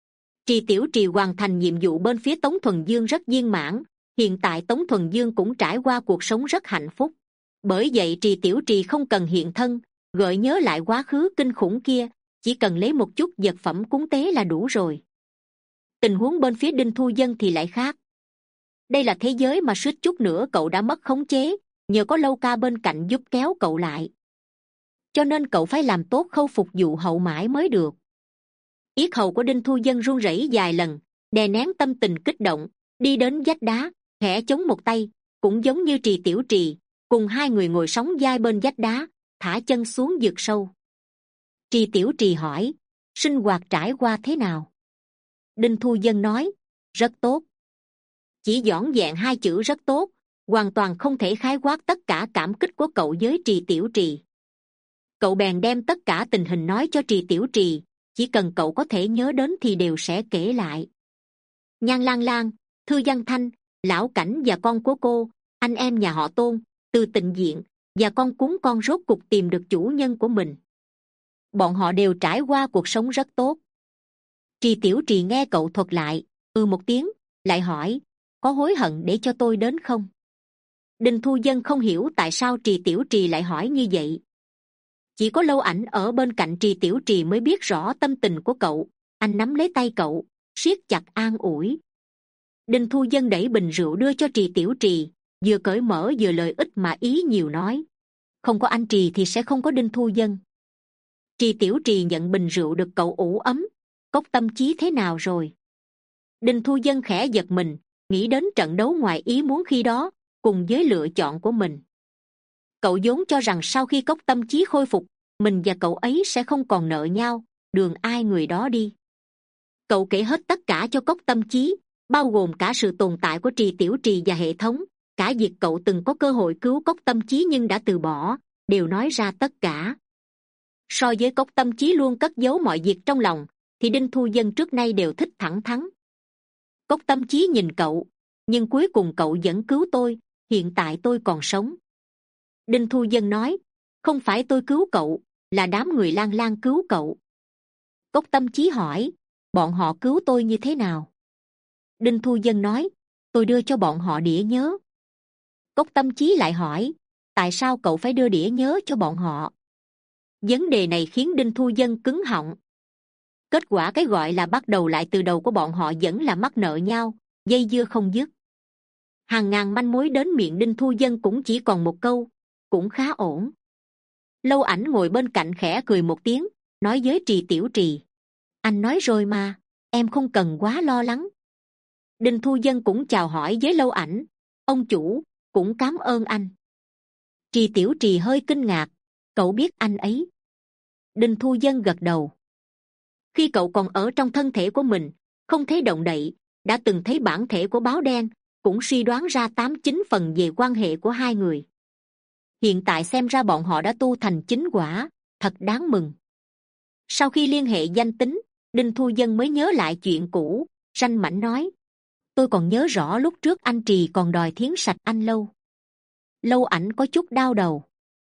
Trì Tiểu Trì hoàn thành nhiệm vụ bên phía Tống Thuần Dương rất viên mãn. Hiện tại Tống Thuần Dương cũng trải qua cuộc sống rất hạnh phúc. Bởi vậy Trì Tiểu Trì không cần hiện thân, gợi nhớ lại quá khứ kinh khủng kia, chỉ cần lấy một chút vật phẩm cúng tế là đủ rồi. Tình huống bên phía Đinh Thu Dân thì lại khác. Đây là thế giới mà suýt chút nữa cậu đã mất khống chế, nhờ có Lâu Ca bên cạnh giúp kéo cậu lại. Cho nên cậu phải làm tốt khâu phục vụ hậu mãi mới được. Yết hầu của Đinh Thu Dân run rẩy vài lần, đè nén tâm tình kích động, đi đến vách đá, khẽ chống một tay, cũng giống như Trì Tiểu Trì, cùng hai người ngồi sóng vai bên vách đá, thả chân xuống vực sâu. Trì Tiểu Trì hỏi, sinh hoạt trải qua thế nào? Đinh Thu Vân nói, rất tốt. Chỉ dõn dẹn hai chữ rất tốt, hoàn toàn không thể khái quát tất cả cảm kích của cậu với Trì Tiểu Trì. Cậu bèn đem tất cả tình hình nói cho Trì Tiểu Trì, chỉ cần cậu có thể nhớ đến thì đều sẽ kể lại. Nhan Lan Lan, Thư Văn Thanh, Lão Cảnh và con của cô, anh em nhà họ Tôn, Từ Tịnh Diện và con cún con rốt cục tìm được chủ nhân của mình. Bọn họ đều trải qua cuộc sống rất tốt. Trì Tiểu Trì nghe cậu thuật lại, ừ một tiếng, lại hỏi, có hối hận để cho tôi đến không? Đinh Thu Vân không hiểu tại sao Trì Tiểu Trì lại hỏi như vậy. Chỉ có Lâu Ảnh ở bên cạnh Trì Tiểu Trì mới biết rõ tâm tình của cậu. Anh nắm lấy tay cậu, siết chặt an ủi. Đinh Thu Vân đẩy bình rượu đưa cho Trì Tiểu Trì, vừa cởi mở vừa lời ít mà ý nhiều nói, không có anh Trì thì sẽ không có Đinh Thu Vân. Trì Tiểu Trì nhận bình rượu được cậu ủ ấm. Cốc Tâm Chí thế nào rồi? Đinh Thu Vân khẽ giật mình, nghĩ đến trận đấu ngoài ý muốn khi đó, cùng với lựa chọn của mình. Cậu vốn cho rằng sau khi Cốc Tâm Chí khôi phục, mình và cậu ấy sẽ không còn nợ nhau, đường ai người đó đi. Cậu kể hết tất cả cho Cốc Tâm Chí, bao gồm cả sự tồn tại của Trì Tiểu Trì và hệ thống, cả việc cậu từng có cơ hội cứu Cốc Tâm Chí nhưng đã từ bỏ, đều nói ra tất cả. So với Cốc Tâm Chí luôn cất giấu mọi việc trong lòng, thì Đinh Thu Vân trước nay đều thích thẳng thắn. Cốc Tâm Chí nhìn cậu, nhưng cuối cùng cậu vẫn cứu tôi, hiện tại tôi còn sống. Đinh Thu Vân nói, không phải tôi cứu cậu, là đám người Lan Lan cứu cậu. Cốc Tâm Chí hỏi, bọn họ cứu tôi như thế nào? Đinh Thu Vân nói, tôi đưa cho bọn họ đĩa nhớ. Cốc Tâm Chí lại hỏi, tại sao cậu phải đưa đĩa nhớ cho bọn họ? Vấn đề này khiến Đinh Thu Vân cứng họng. Kết quả cái gọi là bắt đầu lại từ đầu của bọn họ vẫn là mắc nợ nhau, dây dưa không dứt. Hàng ngàn manh mối đến miệng Đinh Thu Vân cũng chỉ còn một câu, cũng khá ổn. Lâu Ảnh ngồi bên cạnh khẽ cười một tiếng, nói với Trì Tiểu Trì, anh nói rồi mà, em không cần quá lo lắng. Đinh Thu Vân cũng chào hỏi với Lâu Ảnh, ông chủ, cũng cảm ơn anh. Trì Tiểu Trì hơi kinh ngạc, cậu biết anh ấy? Đinh Thu Vân gật đầu. Khi cậu còn ở trong thân thể của mình, không thể động đậy, đã từng thấy bản thể của báo đen, cũng suy đoán ra tám chín phần về quan hệ của hai người. Hiện tại xem ra bọn họ đã tu thành chính quả, thật đáng mừng. Sau khi liên hệ danh tính, Đinh Thu Vân mới nhớ lại chuyện cũ, ranh mãnh nói, tôi còn nhớ rõ lúc trước anh Trì còn đòi thiến sạch anh Lâu. Lâu Ảnh có chút đau đầu.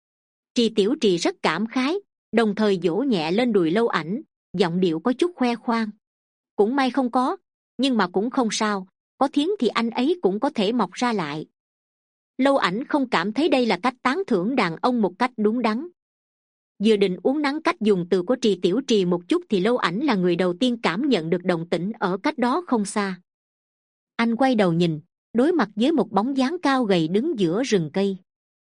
Trì Tiểu Trì rất cảm khái, đồng thời vỗ nhẹ lên đùi Lâu Ảnh, giọng điệu có chút khoe khoang. Cũng may không có, nhưng mà cũng không sao, có thiến thì anh ấy cũng có thể mọc ra lại. Lâu Ảnh không cảm thấy đây là cách tán thưởng đàn ông một cách đúng đắn. Vừa định uống nắng cách dùng từ của Trì Tiểu Trì một chút thì Lâu Ảnh là người đầu tiên cảm nhận được động tĩnh ở cách đó không xa. Anh quay đầu nhìn, đối mặt với một bóng dáng cao gầy đứng giữa rừng cây.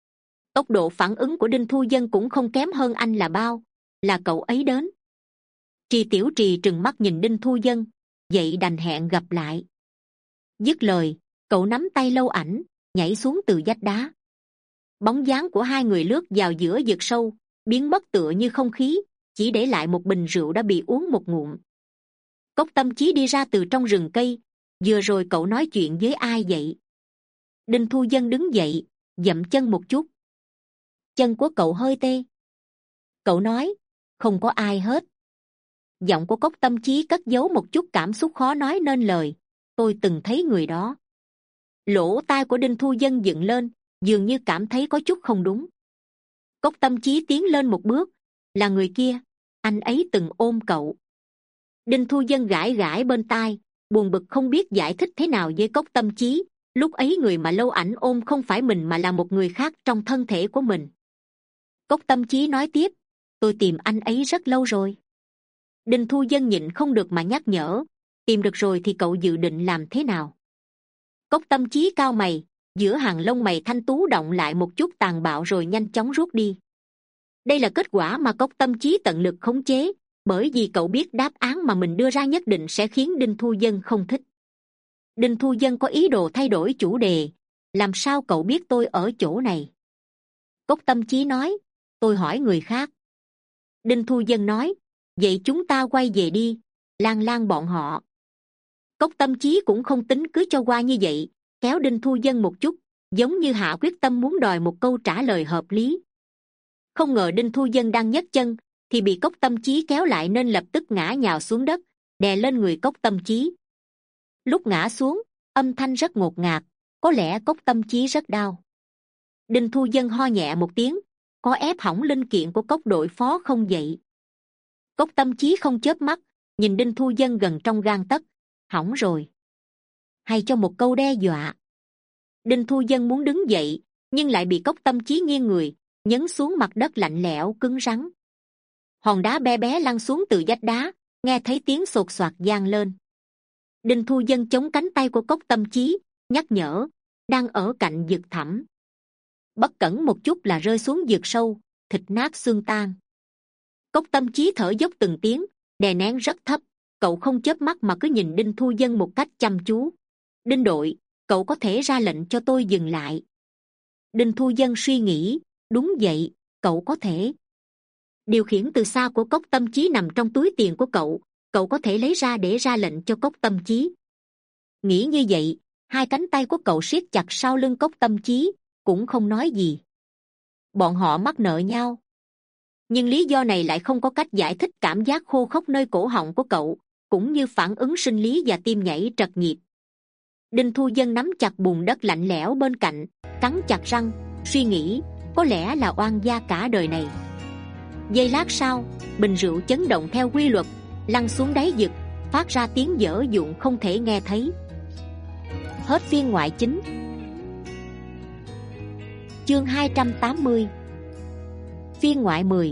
Tốc độ phản ứng của Đinh Thu Vân cũng không kém hơn anh là bao, là cậu ấy đến. Trì Tiểu Trì trừng mắt nhìn Đinh Thu Vân, vậy đành hẹn gặp lại. Dứt lời, cậu nắm tay Lâu Ảnh, nhảy xuống từ vách đá. Bóng dáng của hai người lướt vào giữa vực sâu, biến mất tựa như không khí, chỉ để lại một bình rượu đã bị uống một ngụm. Cốc Tâm Chí đi ra từ trong rừng cây, vừa rồi cậu nói chuyện với ai vậy? Đinh Thu Vân đứng dậy, dậm chân một chút. Chân của cậu hơi tê. Cậu nói, không có ai hết. Giọng của Cốc Tâm Chí cất giấu một chút cảm xúc khó nói nên lời, tôi từng thấy người đó. Lỗ tai của Đinh Thu Vân dựng lên, dường như cảm thấy có chút không đúng. Cốc Tâm Chí tiến lên một bước, là người kia, anh ấy từng ôm cậu. Đinh Thu Vân gãi gãi bên tai, buồn bực không biết giải thích thế nào với Cốc Tâm Chí. Lúc ấy người mà Lâu Ảnh ôm không phải mình mà là một người khác trong thân thể của mình. Cốc Tâm Chí nói tiếp, tôi tìm anh ấy rất lâu rồi. Đinh Thu Vân nhịn không được mà nhắc nhở, tìm được rồi thì cậu dự định làm thế nào? Cốc Tâm Chí cao mày, giữa hàng lông mày thanh tú động lại một chút tàn bạo rồi nhanh chóng rút đi. Đây là kết quả mà Cốc Tâm Chí tận lực khống chế, bởi vì cậu biết đáp án mà mình đưa ra nhất định sẽ khiến Đinh Thu Vân không thích. Đinh Thu Dân có ý đồ thay đổi chủ đề. Làm sao cậu biết tôi ở chỗ này? Cốc Tâm Chí nói. Tôi hỏi người khác. Đinh Thu Dân nói. Vậy chúng ta quay về đi. Lan Lan bọn họ. Cốc Tâm Chí cũng không tính cứ cho qua như vậy, kéo Đinh Thu Dân một chút, giống như hạ quyết tâm muốn đòi một câu trả lời hợp lý. Không ngờ Đinh Thu Dân đang nhấc chân thì bị Cốc Tâm Chí kéo lại, nên lập tức ngã nhào xuống đất, đè lên người Cốc Tâm Chí. Lúc ngã xuống, âm thanh rất ngột ngạt, có lẽ Cốc Tâm Chí rất đau. Đinh Thu Dân ho nhẹ một tiếng, có ép hỏng linh kiện của Cốc đội phó không vậy? Cốc Tâm Chí không chớp mắt, nhìn Đinh Thu Dân gần trong gang tấc. Hỏng rồi. Hay cho một câu đe dọa. Đinh Thu Dân muốn đứng dậy, nhưng lại bị Cốc Tâm Chí nghiêng người, nhấn xuống mặt đất lạnh lẽo cứng rắn. Hòn đá bé bé lăn xuống từ vách đá, nghe thấy tiếng sột soạt vang lên. Đinh Thu Dân chống cánh tay của Cốc Tâm Chí, nhắc nhở, đang ở cạnh vực thẳm. Bất cẩn một chút là rơi xuống vực sâu, thịt nát xương tan. Cốc Tâm Chí thở dốc từng tiếng, đè nén rất thấp. Cậu không chớp mắt mà cứ nhìn Đinh Thu Dân một cách chăm chú. Đinh đội, cậu có thể ra lệnh cho tôi dừng lại. Đinh Thu Dân suy nghĩ, đúng vậy, cậu có thể. Điều khiển từ xa của Cốc Tâm Chí nằm trong túi tiền của cậu, cậu có thể lấy ra để ra lệnh cho Cốc Tâm Chí. Nghĩ như vậy, hai cánh tay của cậu siết chặt sau lưng Cốc Tâm Chí, cũng không nói gì. Bọn họ mắc nợ nhau. Nhưng lý do này lại không có cách giải thích cảm giác khô khốc nơi cổ họng của cậu, cũng như phản ứng sinh lý và tim nhảy trật nhịp. Đinh Thu Dân nắm chặt bùn đất lạnh lẽo bên cạnh, cắn chặt răng, suy nghĩ, có lẽ là oan gia cả đời này. Giây lát sau, bình rượu chấn động theo quy luật, lăn xuống đáy vực, phát ra tiếng dở dụng không thể nghe thấy. Hết phiên ngoại chính. Chương hai trăm tám mươi. Phiên ngoại mười.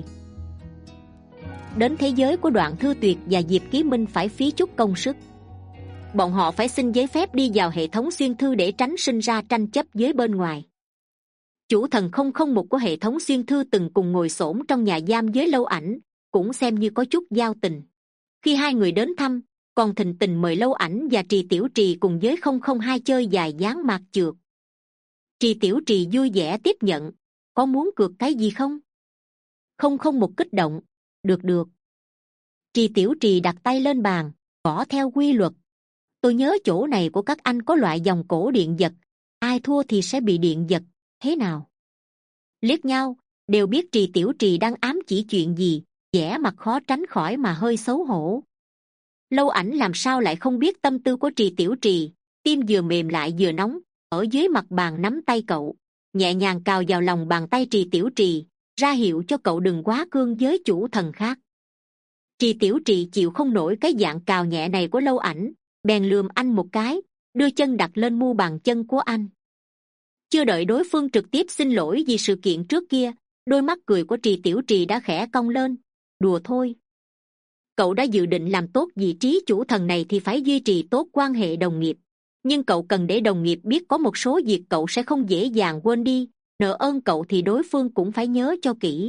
Đến thế giới của Đoạn Thư Tuyệt và Diệp Ký Minh phải phí chút công sức. Bọn họ phải xin giấy phép đi vào hệ thống xuyên thư để tránh sinh ra tranh chấp với bên ngoài. Chủ thần không không một của hệ thống xuyên thư từng cùng ngồi xổm trong nhà giam với Lâu Ảnh, cũng xem như có chút giao tình. Khi hai người đến thăm, còn thịnh tình mời Lâu Ảnh và Trì Tiểu Trì cùng với không không hai chơi dài dáng mạc trượt. Trì Tiểu Trì vui vẻ tiếp nhận. Có muốn cược cái gì không? Không không một kích động. Được được. Trì Tiểu Trì đặt tay lên bàn, gõ theo quy luật. Tôi nhớ chỗ này của các anh có loại dòng cổ điện giật, ai thua thì sẽ bị điện giật, thế nào? Liếc nhau, đều biết Trì Tiểu Trì đang ám chỉ chuyện gì, vẻ mặt khó tránh khỏi mà hơi xấu hổ. Lâu Ảnh làm sao lại không biết tâm tư của Trì Tiểu Trì, tim vừa mềm lại vừa nóng, ở dưới mặt bàn nắm tay cậu, nhẹ nhàng cào vào lòng bàn tay Trì Tiểu Trì, ra hiệu cho cậu đừng quá cương với chủ thần khác. Trì Tiểu Trì chịu không nổi cái dạng cào nhẹ này của Lâu Ảnh, bèn lườm anh một cái, đưa chân đặt lên mu bàn chân của anh. Chưa đợi đối phương trực tiếp xin lỗi vì sự kiện trước kia, đôi mắt cười của Trì Tiểu Trì đã khẽ cong lên. Đùa thôi. Cậu đã dự định làm tốt vị trí chủ thần này thì phải duy trì tốt quan hệ đồng nghiệp, nhưng cậu cần để đồng nghiệp biết có một số việc cậu sẽ không dễ dàng quên đi, nợ ơn cậu thì đối phương cũng phải nhớ cho kỹ.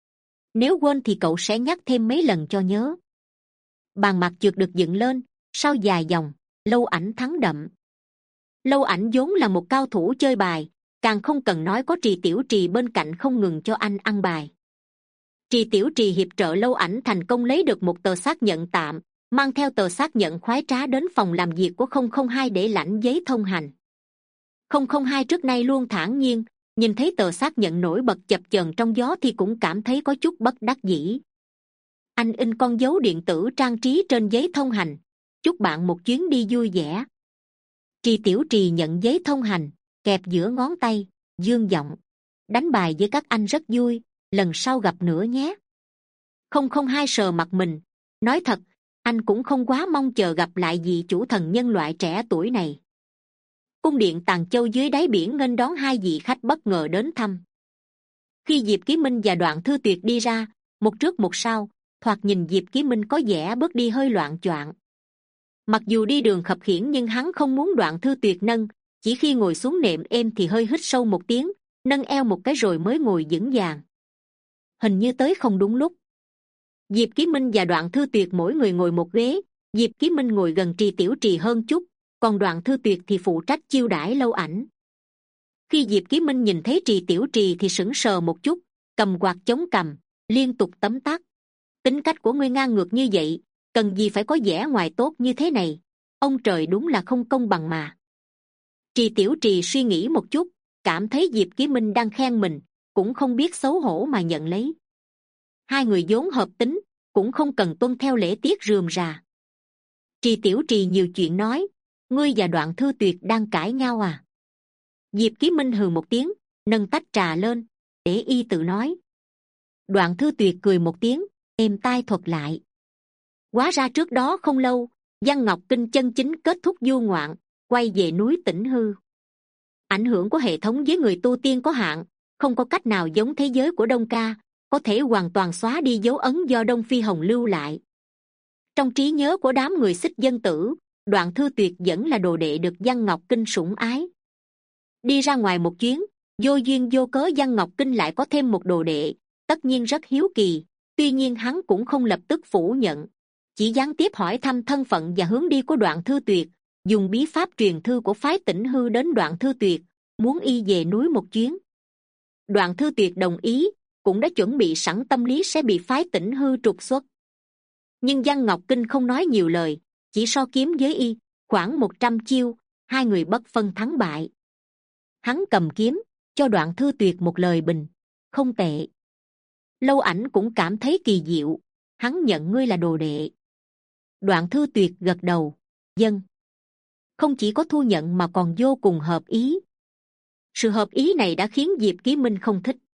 Nếu quên thì cậu sẽ nhắc thêm mấy lần cho nhớ. Bàn mặt trượt được dựng lên, sau dài dòng, Lâu Ảnh thắng đậm. Lâu Ảnh vốn là một cao thủ chơi bài, càng không cần nói có Trì Tiểu Trì bên cạnh không ngừng cho anh ăn bài. Trì Tiểu Trì hiệp trợ Lâu Ảnh thành công lấy được một tờ xác nhận tạm, mang theo tờ xác nhận khoái trá đến phòng làm việc của không không hai để lãnh giấy thông hành. không không hai trước nay luôn thản nhiên, nhìn thấy tờ xác nhận nổi bật chập chờn trong gió thì cũng cảm thấy có chút bất đắc dĩ. Anh in con dấu điện tử trang trí trên giấy thông hành, chúc bạn một chuyến đi vui vẻ. Trì Tiểu Trì nhận giấy thông hành, kẹp giữa ngón tay, dương giọng, đánh bài với các anh rất vui, lần sau gặp nữa nhé. không không hai sờ mặt mình, nói thật, anh cũng không quá mong chờ gặp lại vị chủ thần nhân loại trẻ tuổi này. Cung điện Tàn Châu dưới đáy biển nghênh đón hai vị khách bất ngờ đến thăm. Khi Diệp Ký Minh và Đoạn Thư Tuyệt đi ra, một trước một sau, thoạt nhìn Diệp Ký Minh có vẻ bước đi hơi loạng choạng. Mặc dù đi đường khập khiễng nhưng hắn không muốn Đoạn Thư Tuyệt nâng, chỉ khi ngồi xuống nệm êm thì hơi hít sâu một tiếng, nâng eo một cái rồi mới ngồi vững vàng. Hình như tới không đúng lúc. Diệp Ký Minh và Đoạn Thư Tuyệt mỗi người ngồi một ghế, Diệp Ký Minh ngồi gần Trì Tiểu Trì hơn chút, còn Đoạn Thư Tuyệt thì phụ trách chiêu đãi Lâu Ảnh. Khi Diệp Ký Minh nhìn thấy Trì Tiểu Trì thì sững sờ một chút, cầm quạt chống cằm, liên tục tấm tắc. Tính cách của ngươi ngang ngược như vậy, cần gì phải có vẻ ngoài tốt như thế này? Ông trời đúng là không công bằng mà. Trì Tiểu Trì suy nghĩ một chút, cảm thấy Diệp Ký Minh đang khen mình, cũng không biết xấu hổ mà nhận lấy. Hai người vốn hợp tính, cũng không cần tuân theo lễ tiết rườm rà. Trì Tiểu Trì nhiều chuyện nói, ngươi và Đoạn Thư Tuyệt đang cãi nhau à? Diệp Ký Minh hừ một tiếng, nâng tách trà lên, để y tự nói. Đoạn Thư Tuyệt cười một tiếng, êm tai thuật lại. Hóa ra trước đó không lâu, Văn Ngọc Kinh chân chính kết thúc du ngoạn, quay về núi Tĩnh Hư. Ảnh hưởng của hệ thống với người tu tiên có hạn, không có cách nào giống thế giới của Đông Ca, có thể hoàn toàn xóa đi dấu ấn do Đông Phi Hồng lưu lại. Trong trí nhớ của đám người Xích Dân Tử, Đoạn Thư Tuyệt vẫn là đồ đệ được Văn Ngọc Kinh sủng ái. Đi ra ngoài một chuyến, vô duyên vô cớ Văn Ngọc Kinh lại có thêm một đồ đệ, tất nhiên rất hiếu kỳ. Tuy nhiên hắn cũng không lập tức phủ nhận, chỉ gián tiếp hỏi thăm thân phận và hướng đi của Đoạn Thư Tuyệt, dùng bí pháp truyền thư của phái Tĩnh Hư đến Đoạn Thư Tuyệt, muốn y về núi một chuyến. Đoạn Thư Tuyệt đồng ý, cũng đã chuẩn bị sẵn tâm lý sẽ bị phái Tĩnh Hư trục xuất. Nhưng Văn Ngọc Kinh không nói nhiều lời, chỉ so kiếm với y, khoảng một trăm chiêu, hai người bất phân thắng bại. Hắn cầm kiếm, cho Đoạn Thư Tuyệt một lời bình, không tệ. Lâu Ảnh cũng cảm thấy kỳ diệu, hắn nhận ngươi là đồ đệ. Đoạn Thư Tuyệt gật đầu, vâng. Không chỉ có thu nhận mà còn vô cùng hợp ý. Sự hợp ý này đã khiến Diệp Ký Minh không thích.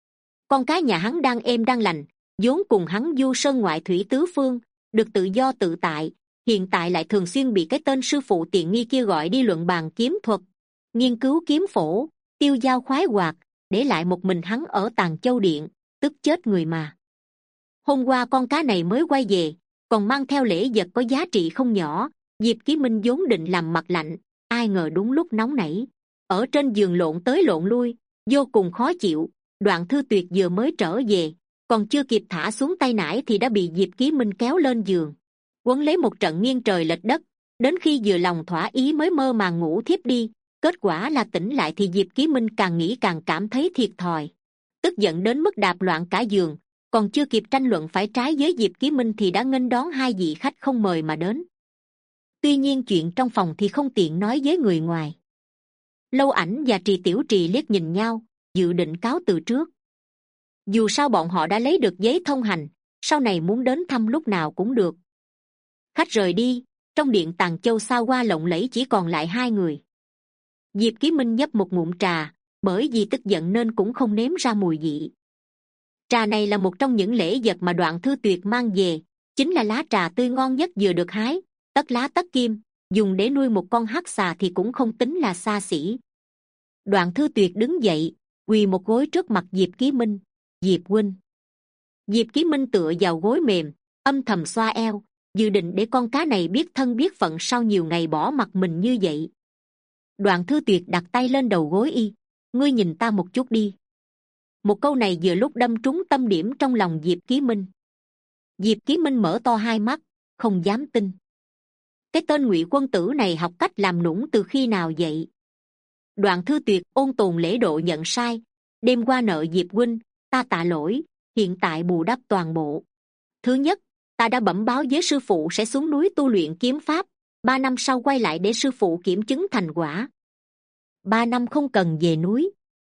Con cái nhà hắn đang êm đang lành, vốn cùng hắn du sơn ngoại thủy tứ phương, được tự do tự tại, hiện tại lại thường xuyên bị cái tên sư phụ tiện nghi kia gọi đi luận bàn kiếm thuật, nghiên cứu kiếm phổ, tiêu dao khoái hoạt, để lại một mình hắn ở Tàng Châu Điện, tức chết người mà. Hôm qua con cá này mới quay về, còn mang theo lễ vật có giá trị không nhỏ. Diệp Ký Minh vốn định làm mặt lạnh, ai ngờ đúng lúc nóng nảy, ở trên giường lộn tới lộn lui, vô cùng khó chịu. Đoạn Thư Tuyệt vừa mới trở về, còn chưa kịp thả xuống tay nải thì đã bị Diệp Ký Minh kéo lên giường, quấn lấy một trận nghiêng trời lệch đất, đến khi vừa lòng thỏa ý mới mơ màng ngủ thiếp đi. Kết quả là tỉnh lại thì Diệp Ký Minh càng nghĩ càng cảm thấy thiệt thòi, tức giận đến mức đạp loạn cả giường. Còn chưa kịp tranh luận phải trái với Diệp Ký Minh thì đã nghênh đón hai vị khách không mời mà đến. Tuy nhiên chuyện trong phòng thì không tiện nói với người ngoài. Lâu Ảnh và Trì Tiểu Trì liếc nhìn nhau, dự định cáo từ trước. Dù sao bọn họ đã lấy được giấy thông hành, sau này muốn đến thăm lúc nào cũng được. Khách rời đi, trong điện Tàng Châu sao hoa lộng lẫy chỉ còn lại hai người. Diệp Ký Minh nhấp một ngụm trà, bởi vì tức giận nên cũng không nếm ra mùi vị. Trà này là một trong những lễ vật mà Đoạn Thư Tuyệt mang về, chính là lá trà tươi ngon nhất vừa được hái, tất lá tất kim, dùng để nuôi một con hắc xà thì cũng không tính là xa xỉ. Đoạn Thư Tuyệt đứng dậy, quỳ một gối trước mặt Diệp Ký Minh. Diệp huynh. Diệp Ký Minh tựa vào gối mềm, âm thầm xoa eo, dự định để con cá này biết thân biết phận sau nhiều ngày bỏ mặt mình như vậy. Đoạn Thư Tuyệt đặt tay lên đầu gối y, ngươi nhìn ta một chút đi. Một câu này vừa lúc đâm trúng tâm điểm trong lòng Diệp Ký Minh. Diệp Ký Minh mở to hai mắt, không dám tin. Cái tên Ngụy Quân Tử này học cách làm nũng từ khi nào vậy? Đoạn Thư Tuyệt ôn tồn lễ độ nhận sai, đêm qua nợ Diệp huynh, ta tạ lỗi, hiện tại bù đắp toàn bộ. Thứ nhất, ta đã bẩm báo với sư phụ sẽ xuống núi tu luyện kiếm pháp, ba năm sau quay lại để sư phụ kiểm chứng thành quả. Ba năm không cần về núi.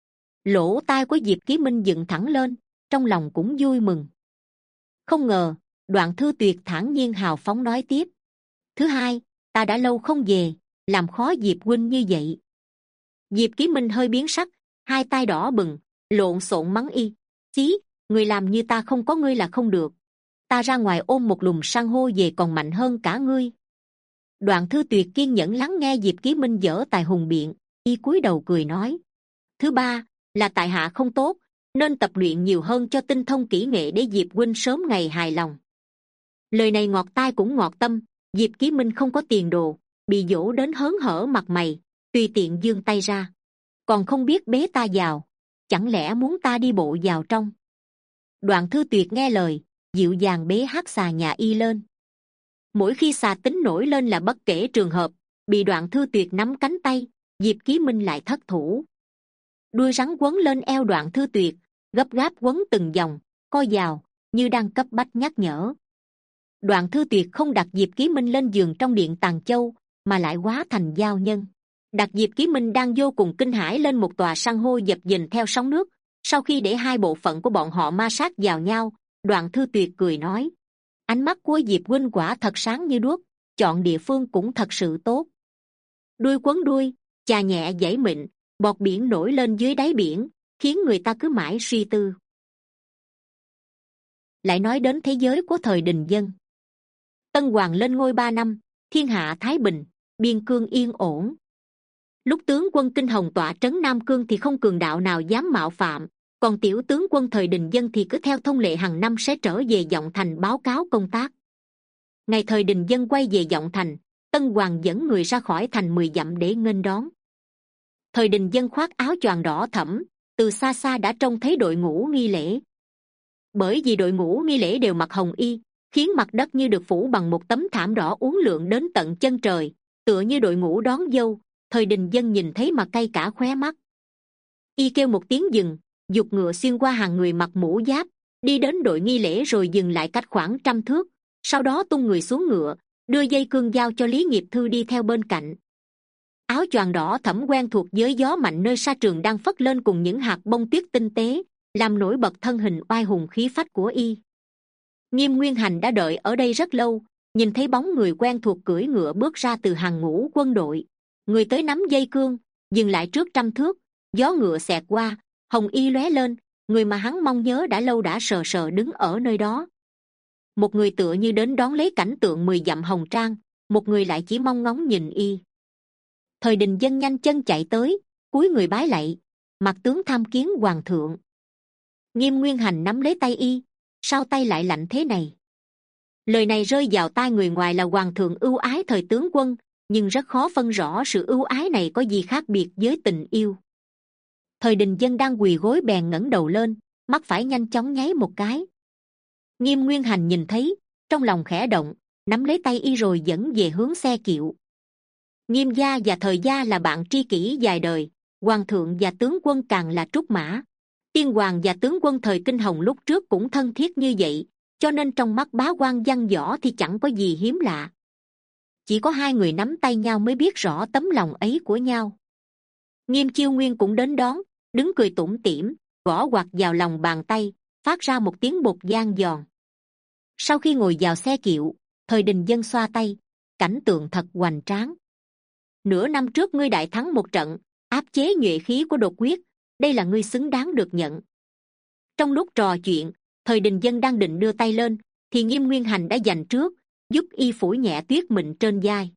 Lỗ tai của Diệp Ký Minh dựng thẳng lên, trong lòng cũng vui mừng. Không ngờ, Đoạn Thư Tuyệt thản nhiên hào phóng nói tiếp. Thứ hai, ta đã lâu không về, làm khó Diệp huynh như vậy. Diệp Ký Minh hơi biến sắc, hai tay đỏ bừng, lộn xộn mắng y. Chí, người làm như ta không có ngươi là không được. Ta ra ngoài ôm một lùm san hô về còn mạnh hơn cả ngươi. Đoạn Thư Tuyệt kiên nhẫn lắng nghe Diệp Ký Minh dở tài hùng biện, y cúi đầu cười nói. Thứ ba, là tại hạ không tốt, nên tập luyện nhiều hơn cho tinh thông kỹ nghệ để Diệp huynh sớm ngày hài lòng. Lời này ngọt tai cũng ngọt tâm. Diệp Ký Minh không có tiền đồ, bị dỗ đến hớn hở mặt mày, tùy tiện giương tay ra, còn không biết bế ta vào, chẳng lẽ muốn ta đi bộ vào trong? Đoạn Thư Tuyệt nghe lời, dịu dàng bế hắc xà nhà y lên. Mỗi khi xà tính nổi lên là bất kể trường hợp, bị Đoạn Thư Tuyệt nắm cánh tay, Diệp Ký Minh lại thất thủ. Đuôi rắn quấn lên eo Đoạn Thư Tuyệt, gấp gáp quấn từng vòng, co vào, như đang cấp bách nhắc nhở. Đoạn Thư Tuyệt không đặt Diệp Ký Minh lên giường trong điện Tàng Châu, mà lại hóa thành giao nhân, đặt Diệp Ký Minh đang vô cùng kinh hãi lên một tòa san hô dập dềnh theo sóng nước. Sau khi để hai bộ phận của bọn họ ma sát vào nhau, Đoạn Thư Tuyệt cười nói: ánh mắt của Diệp huynh quả thật sáng như đuốc, chọn địa phương cũng thật sự tốt. Đuôi quấn đuôi, chà nhẹ dãy mịn, bọt biển nổi lên dưới đáy biển, khiến người ta cứ mãi suy tư. Lại nói đến thế giới của thời Đình Dân. Tân Hoàng lên ngôi ba năm, thiên hạ thái bình, biên cương yên ổn. Lúc tướng quân Kinh Hồng tọa trấn Nam Cương thì không cường đạo nào dám mạo phạm, còn tiểu tướng quân thời Đình Dân thì cứ theo thông lệ hàng năm sẽ trở về Giọng Thành báo cáo công tác. Ngày thời Đình Dân quay về Giọng Thành, Tân Hoàng dẫn người ra khỏi thành mười dặm để nghênh đón. Thời Đình Dân khoác áo choàng đỏ thẫm, từ xa xa đã trông thấy đội ngũ nghi lễ. Bởi vì đội ngũ nghi lễ đều mặc hồng y, khiến mặt đất như được phủ bằng một tấm thảm đỏ uốn lượn đến tận chân trời, tựa như đội ngũ đón dâu. Thời Đình Dân nhìn thấy mà cay cả khóe mắt. Y kêu một tiếng dừng, giục ngựa xuyên qua hàng người mặc mũ giáp, đi đến đội nghi lễ rồi dừng lại cách khoảng trăm thước, sau đó tung người xuống ngựa, đưa dây cương giao cho Lý Nghiệp Thư đi theo bên cạnh. Áo choàng đỏ thẫm quen thuộc với gió mạnh nơi sa trường đang phất lên cùng những hạt bông tuyết tinh tế, làm nổi bật thân hình oai hùng khí phách của y. Nghiêm Nguyên Hành đã đợi ở đây rất lâu, nhìn thấy bóng người quen thuộc cưỡi ngựa bước ra từ hàng ngũ quân đội. Người tới nắm dây cương, dừng lại trước trăm thước, gió ngựa xẹt qua, hồng y lóe lên, người mà hắn mong nhớ đã lâu đã sờ sờ đứng ở nơi đó. Một người tựa như đến đón lấy cảnh tượng mười dặm hồng trang, một người lại chỉ mong ngóng nhìn y. Thời Đình Dân nhanh chân chạy tới, cúi người bái lạy, mặt tướng tham kiến hoàng thượng. Nghiêm Nguyên Hành nắm lấy tay y, sao tay lại lạnh thế này? Lời này rơi vào tai người ngoài là hoàng thượng ưu ái thời tướng quân, nhưng rất khó phân rõ sự ưu ái này có gì khác biệt với tình yêu. Thời Đình Dân đang quỳ gối bèn ngẩng đầu lên, mắt phải nhanh chóng nháy một cái. Nghiêm Nguyên Hành nhìn thấy, trong lòng khẽ động, nắm lấy tay y rồi dẫn về hướng xe kiệu. Nghiêm gia và thời gia là bạn tri kỷ dài đời, hoàng thượng và tướng quân càng là trúc mã. Tiên hoàng và tướng quân thời Kinh Hồng lúc trước cũng thân thiết như vậy, cho nên trong mắt bá quan văn võ thì chẳng có gì hiếm lạ. Chỉ có hai người nắm tay nhau mới biết rõ tấm lòng ấy của nhau. Nghiêm Chiêu Nguyên cũng đến đón, đứng cười tủm tỉm, gõ quạt vào lòng bàn tay, phát ra một tiếng bột vang giòn. Sau khi ngồi vào xe kiệu, thời Đình Dân xoa tay, cảnh tượng thật hoành tráng. Nửa năm trước ngươi đại thắng một trận, áp chế nhuệ khí của đột quyết, đây là ngươi xứng đáng được nhận. Trong lúc trò chuyện, thời Đình Dân đang định đưa tay lên, thì Nghiêm Nguyên Hành đã giành trước, giúp y phủi nhẹ tuyết mịn trên vai.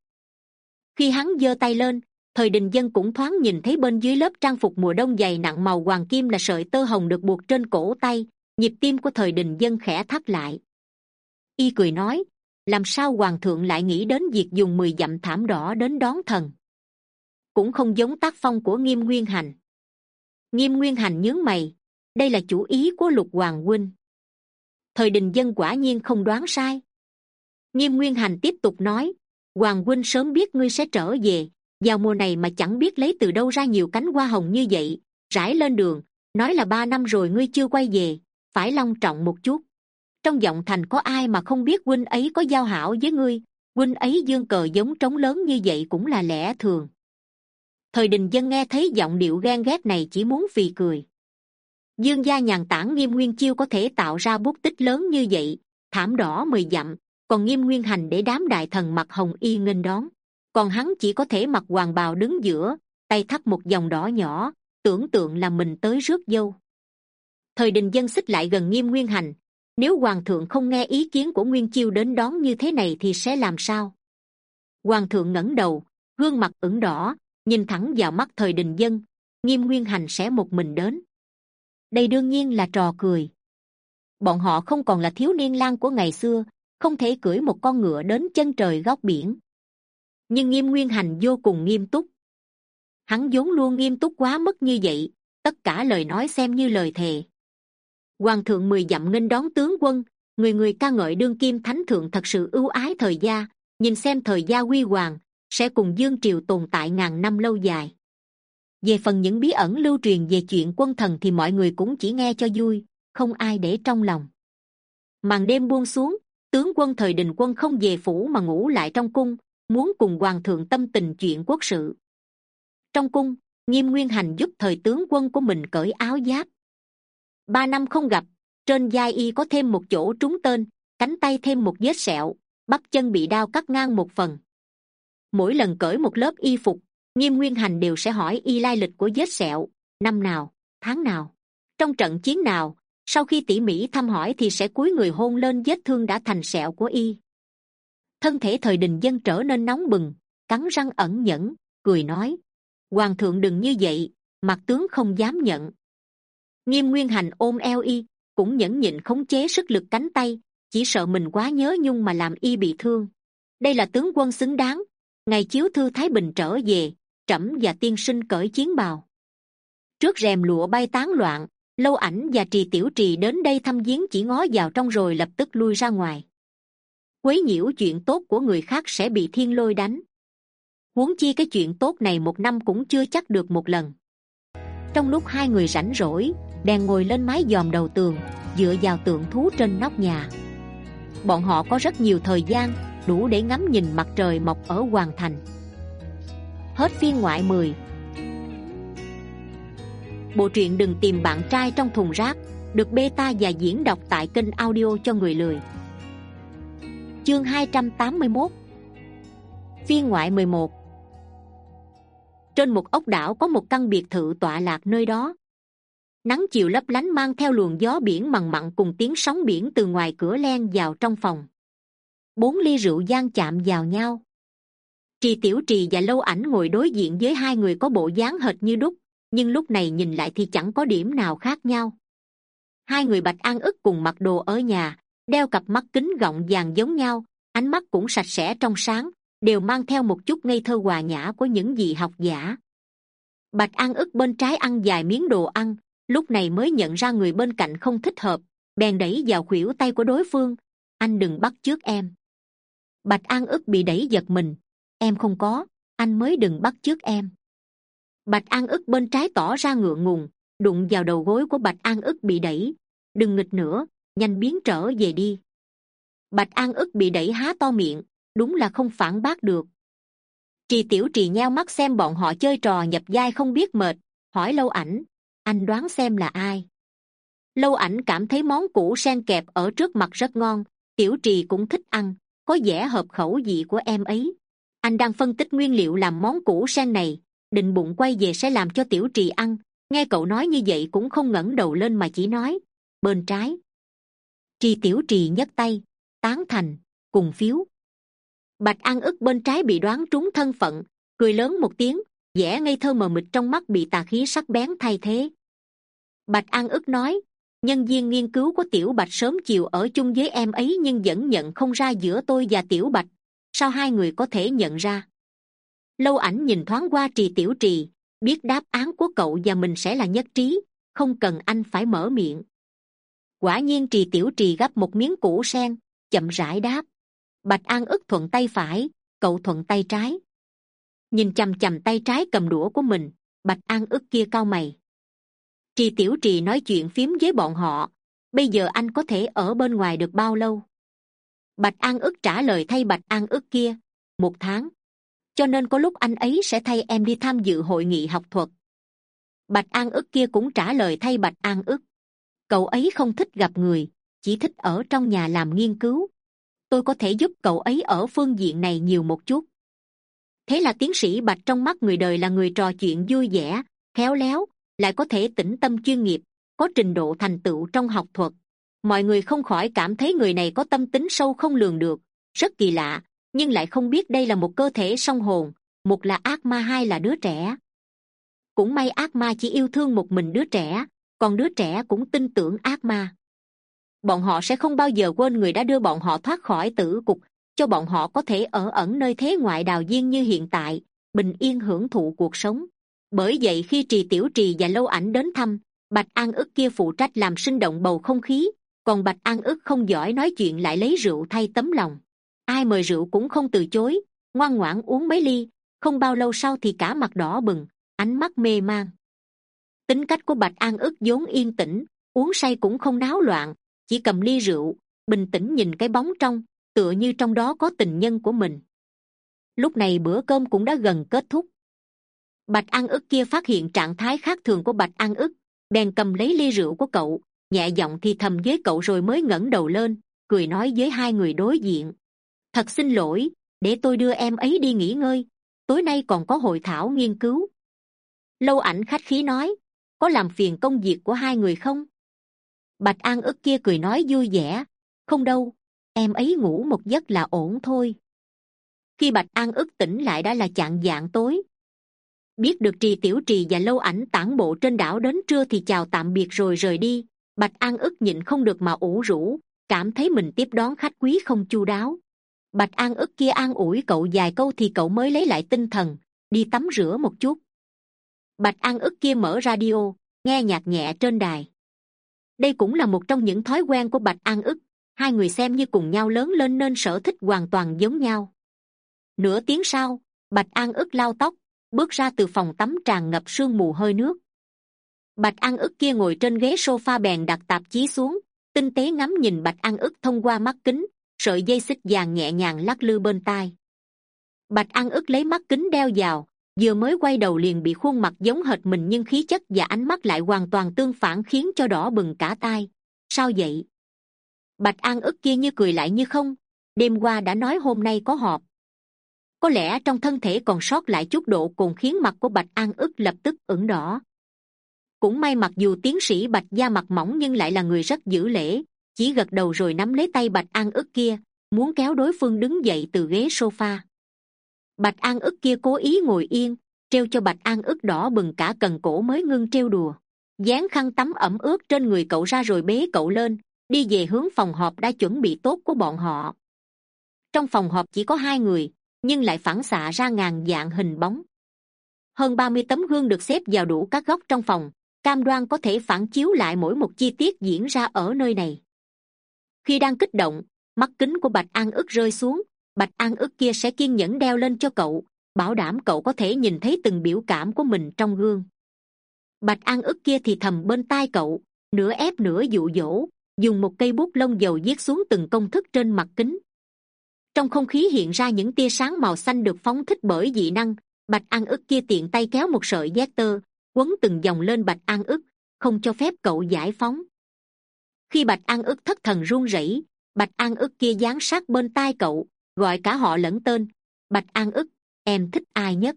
Khi hắn giơ tay lên, thời Đình Dân cũng thoáng nhìn thấy bên dưới lớp trang phục mùa đông dày nặng màu hoàng kim là sợi tơ hồng được buộc trên cổ tay. Nhịp tim của thời Đình Dân khẽ thắt lại. Y cười nói, làm sao hoàng thượng lại nghĩ đến việc dùng mười dặm thảm đỏ đến đón thần? Cũng không giống tác phong của Nghiêm Nguyên Hành. Nghiêm Nguyên Hành nhướng mày, đây là chủ ý của Lục Hoàng huynh. Thời Đình Dân quả nhiên không đoán sai. Nghiêm Nguyên Hành tiếp tục nói, Hoàng huynh sớm biết ngươi sẽ trở về, vào mùa này mà chẳng biết lấy từ đâu ra nhiều cánh hoa hồng như vậy, rải lên đường, nói là ba năm rồi ngươi chưa quay về, phải long trọng một chút. Trong Giọng Thành có ai mà không biết huynh ấy có giao hảo với ngươi, huynh ấy giương cờ giống trống lớn như vậy cũng là lẽ thường. Thời Đình Dân nghe thấy giọng điệu ghen ghét này chỉ muốn phì cười. Dương gia nhàn tản Nghiêm Nguyên Chiêu có thể tạo ra bút tích lớn như vậy, thảm đỏ mười dặm, còn Nghiêm Nguyên Hành để đám đại thần mặc hồng y nghênh đón, còn hắn chỉ có thể mặc hoàng bào đứng giữa, tay thắt một dòng đỏ nhỏ, tưởng tượng là mình tới rước dâu. Thời Đình Dân xích lại gần Nghiêm Nguyên Hành, nếu hoàng thượng không nghe ý kiến của Nguyên Chiêu đến đón như thế này thì sẽ làm sao? Hoàng thượng ngẩng đầu, gương mặt ửng đỏ, nhìn thẳng vào mắt thời Đình Dân, Nghiêm Nguyên Hành sẽ một mình đến. Đây đương nhiên là trò cười. Bọn họ không còn là thiếu niên lang của ngày xưa, không thể cưỡi một con ngựa đến chân trời góc biển. Nhưng Nghiêm Nguyên Hành vô cùng nghiêm túc. Hắn vốn luôn nghiêm túc quá mức như vậy, tất cả lời nói xem như lời thề. Hoàng thượng mười dặm nghênh đón tướng quân, người người ca ngợi đương kim thánh thượng thật sự ưu ái thời gia, nhìn xem thời gia huy hoàng, sẽ cùng Dương Triều tồn tại ngàn năm lâu dài. Về phần những bí ẩn lưu truyền về chuyện quân thần thì mọi người cũng chỉ nghe cho vui, không ai để trong lòng. Màn đêm buông xuống, tướng quân Thời Đình Quân không về phủ mà ngủ lại trong cung, muốn cùng hoàng thượng tâm tình chuyện quốc sự. Trong cung, Nghiêm Nguyên Hành giúp Thời tướng quân của mình cởi áo giáp. Ba năm không gặp, trên vai y có thêm một chỗ trúng tên, cánh tay thêm một vết sẹo, bắp chân bị đao cắt ngang một phần. Mỗi lần cởi một lớp y phục, Nghiêm Nguyên Hành đều sẽ hỏi y lai lịch của vết sẹo, năm nào, tháng nào, trong trận chiến nào. Sau khi tỉ mỉ thăm hỏi thì sẽ cúi người hôn lên vết thương đã thành sẹo của y. Thân thể Thời Đình Dân trở nên nóng bừng, cắn răng ẩn nhẫn, cười nói: Hoàng thượng đừng như vậy, mặt tướng không dám nhận. Nghiêm Nguyên Hành ôm eo y, cũng nhẫn nhịn khống chế sức lực cánh tay, chỉ sợ mình quá nhớ nhung mà làm y bị thương. Đây là tướng quân xứng đáng. Ngày chiếu thư Thái Bình trở về, trẫm và tiên sinh cởi chiến bào. Trước rèm lụa bay tán loạn, Lâu Ảnh và Trì Tiểu Trì đến đây thăm viếng chỉ ngó vào trong rồi lập tức lui ra ngoài. Quấy nhiễu chuyện tốt của người khác sẽ bị thiên lôi đánh. Huống chi cái chuyện tốt này một năm cũng chưa chắc được một lần. Trong lúc hai người rảnh rỗi, bèn ngồi lên mái dòm đầu tường, dựa vào tượng thú trên nóc nhà. Bọn họ có rất nhiều thời gian, đủ để ngắm nhìn mặt trời mọc ở Hoàng Thành. Hết phiên ngoại mười. Bộ truyện Đừng Tìm Bạn Trai Trong Thùng Rác được beta và diễn đọc tại kênh audio cho người lười. Chương hai trăm tám mươi mốt. Phiên ngoại mười một. Trên một ốc đảo có một căn biệt thự tọa lạc nơi đó. Nắng chiều lấp lánh mang theo luồng gió biển mằn mặn cùng tiếng sóng biển từ ngoài cửa len vào trong phòng. Bốn ly rượu vang chạm vào nhau. Trì Tiểu Trì và Lâu Ảnh ngồi đối diện với hai người có bộ dáng hệt như đúc, nhưng lúc này nhìn lại thì chẳng có điểm nào khác nhau. Hai người Bạch An Ức cùng mặc đồ ở nhà, đeo cặp mắt kính gọng vàng giống nhau, ánh mắt cũng sạch sẽ trong sáng, đều mang theo một chút ngây thơ hòa nhã của những vị học giả. Bạch An Ức bên trái ăn vài miếng đồ ăn, lúc này mới nhận ra người bên cạnh không thích hợp, bèn đẩy vào khuỷu tay của đối phương: Anh đừng bắt chước em. Bạch An Ức bị đẩy giật mình: Em không có, anh mới đừng bắt chước em. Bạch An Ức bên trái tỏ ra ngượng ngùng, đụng vào đầu gối của Bạch An Ức bị đẩy: Đừng nghịch nữa, nhanh biến trở về đi. Bạch An Ức bị đẩy há to miệng, đúng là không phản bác được. Trì Tiểu Trì nheo mắt xem bọn họ chơi trò nhập vai không biết mệt, hỏi Lâu Ảnh: Anh đoán xem là ai? Lâu Ảnh cảm thấy món củ sen kẹp ở trước mặt rất ngon, Tiểu Trì cũng thích ăn, có vẻ hợp khẩu vị của em ấy. Anh đang phân tích nguyên liệu làm món củ sen này, định bụng quay về sẽ làm cho Tiểu Trì ăn. Nghe cậu nói như vậy cũng không ngẩng đầu lên mà chỉ nói: Bên trái. Trì Tiểu Trì nhấc tay, tán thành, cùng phiếu. Bạch An Ức bên trái bị đoán trúng thân phận, cười lớn một tiếng, vẻ ngây thơ mờ mịt trong mắt bị tà khí sắc bén thay thế. Bạch An Ức nói: Nhân viên nghiên cứu của Tiểu Bạch sớm chiều ở chung với em ấy nhưng vẫn nhận không ra giữa tôi và Tiểu Bạch. Sao hai người có thể nhận ra? Lâu Ảnh nhìn thoáng qua Trì Tiểu Trì, biết đáp án của cậu và mình sẽ là nhất trí, không cần anh phải mở miệng. Quả nhiên Trì Tiểu Trì gắp một miếng củ sen, chậm rãi đáp: Bạch An Ức thuận tay phải, cậu thuận tay trái. Nhìn chằm chằm tay trái cầm đũa của mình, Bạch An Ức kia cau mày. Trì Tiểu Trì nói chuyện phím với bọn họ: Bây giờ anh có thể ở bên ngoài được bao lâu? Bạch An Ức trả lời thay Bạch An Ức kia: Một tháng. Cho nên có lúc anh ấy sẽ thay em đi tham dự hội nghị học thuật. Bạch An Ức kia cũng trả lời thay Bạch An Ức: Cậu ấy không thích gặp người, chỉ thích ở trong nhà làm nghiên cứu. Tôi có thể giúp cậu ấy ở phương diện này nhiều một chút. Thế là tiến sĩ Bạch trong mắt người đời là người trò chuyện vui vẻ, khéo léo, lại có thể tĩnh tâm chuyên nghiệp, có trình độ thành tựu trong học thuật. Mọi người không khỏi cảm thấy người này có tâm tính sâu không lường được, rất kỳ lạ, nhưng lại không biết đây là một cơ thể song hồn, một là ác ma, hai là đứa trẻ. Cũng may ác ma chỉ yêu thương một mình đứa trẻ, còn đứa trẻ cũng tin tưởng ác ma. Bọn họ sẽ không bao giờ quên người đã đưa bọn họ thoát khỏi tử cục, cho bọn họ có thể ở ẩn nơi thế ngoại đào viên như hiện tại, bình yên hưởng thụ cuộc sống. Bởi vậy khi Trì Tiểu Trì và Lâu Ảnh đến thăm, Bạch An Ức kia phụ trách làm sinh động bầu không khí, còn Bạch An Ức không giỏi nói chuyện lại lấy rượu thay tấm lòng. Ai mời rượu cũng không từ chối, ngoan ngoãn uống mấy ly. Không bao lâu sau thì cả mặt đỏ bừng, ánh mắt mê man. Tính cách của Bạch An ức vốn yên tĩnh, uống say cũng không náo loạn, chỉ cầm ly rượu bình tĩnh nhìn cái bóng trong, tựa như trong đó có tình nhân của mình. Lúc này bữa cơm cũng đã gần kết thúc. Bạch An ức kia phát hiện trạng thái khác thường của Bạch An ức, bèn cầm lấy ly rượu của cậu, nhẹ giọng thì thầm với cậu rồi mới ngẩng đầu lên, cười nói với hai người đối diện: thật xin lỗi, để tôi đưa em ấy đi nghỉ ngơi, tối nay còn có hội thảo nghiên cứu. Lâu Ảnh khách khí nói: có làm phiền công việc của hai người không? Bạch An ức kia cười nói vui vẻ: không đâu, em ấy ngủ một giấc là ổn thôi. Khi Bạch An ức tỉnh lại đã là chạng vạng tối. Biết được Trì Tiểu Trì và Lâu Ảnh tản bộ trên đảo đến trưa thì chào tạm biệt rồi rời đi. Bạch An ức nhịn không được mà ủ rũ, cảm thấy mình tiếp đón khách quý không chu đáo. Bạch An ức kia an ủi cậu vài câu thì cậu mới lấy lại tinh thần, đi tắm rửa một chút. Bạch An ức kia mở radio, nghe nhạc nhẹ trên đài. Đây cũng là một trong những thói quen của Bạch An ức, hai người xem như cùng nhau lớn lên nên sở thích hoàn toàn giống nhau. Nửa tiếng sau, Bạch An ức lau tóc, bước ra từ phòng tắm tràn ngập sương mù hơi nước. Bạch An ức kia ngồi trên ghế sofa bèn đặt tạp chí xuống, tinh tế ngắm nhìn Bạch An ức thông qua mắt kính, sợi dây xích vàng nhẹ nhàng lắc lư bên tai. Bạch An ức lấy mắt kính đeo vào, vừa mới quay đầu liền bị khuôn mặt giống hệt mình nhưng khí chất và ánh mắt lại hoàn toàn tương phản khiến cho đỏ bừng cả tai. Sao vậy? Bạch An ức kia như cười lại như không, đêm qua đã nói hôm nay có họp. Có lẽ trong thân thể còn sót lại chút độ cồn khiến mặt của Bạch An ức lập tức ửng đỏ. Cũng may mặc dù tiến sĩ Bạch da mặt mỏng nhưng lại là người rất giữ lễ, chỉ gật đầu rồi nắm lấy tay Bạch An ức kia, muốn kéo đối phương đứng dậy từ ghế sofa. Bạch An ức kia cố ý ngồi yên, treo cho Bạch An ức đỏ bừng cả cần cổ mới ngưng treo đùa, dán khăn tắm ẩm ướt trên người cậu ra rồi bế cậu lên, đi về hướng phòng họp đã chuẩn bị tốt của bọn họ. Trong phòng họp chỉ có hai người, nhưng lại phản xạ ra ngàn vạn hình bóng. Hơn ba mươi tấm gương được xếp vào đủ các góc trong phòng, cam đoan có thể phản chiếu lại mỗi một chi tiết diễn ra ở nơi này. Khi đang kích động, mắt kính của Bạch An ức rơi xuống, Bạch An ức kia sẽ kiên nhẫn đeo lên cho cậu, bảo đảm cậu có thể nhìn thấy từng biểu cảm của mình trong gương. Bạch An ức kia thì thầm bên tai cậu, nửa ép nửa dụ dỗ, dùng một cây bút lông dầu viết xuống từng công thức trên mặt kính. Trong không khí hiện ra những tia sáng màu xanh được phóng thích bởi dị năng. Bạch An ức kia tiện tay kéo một sợi dét tơ, quấn từng dòng lên Bạch An ức, không cho phép cậu giải phóng. Khi Bạch An ức thất thần run rẩy, Bạch An ức kia dán sát bên tai cậu, gọi cả họ lẫn tên: Bạch An ức, em thích ai nhất?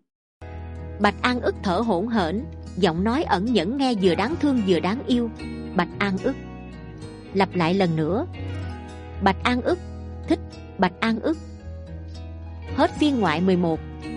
Bạch An ức thở hổn hển, giọng nói ẩn nhẫn nghe vừa đáng thương vừa đáng yêu: Bạch An ức. Lặp lại lần nữa: Bạch An ức, thích Bạch An ức. Hết phiên ngoại mười một.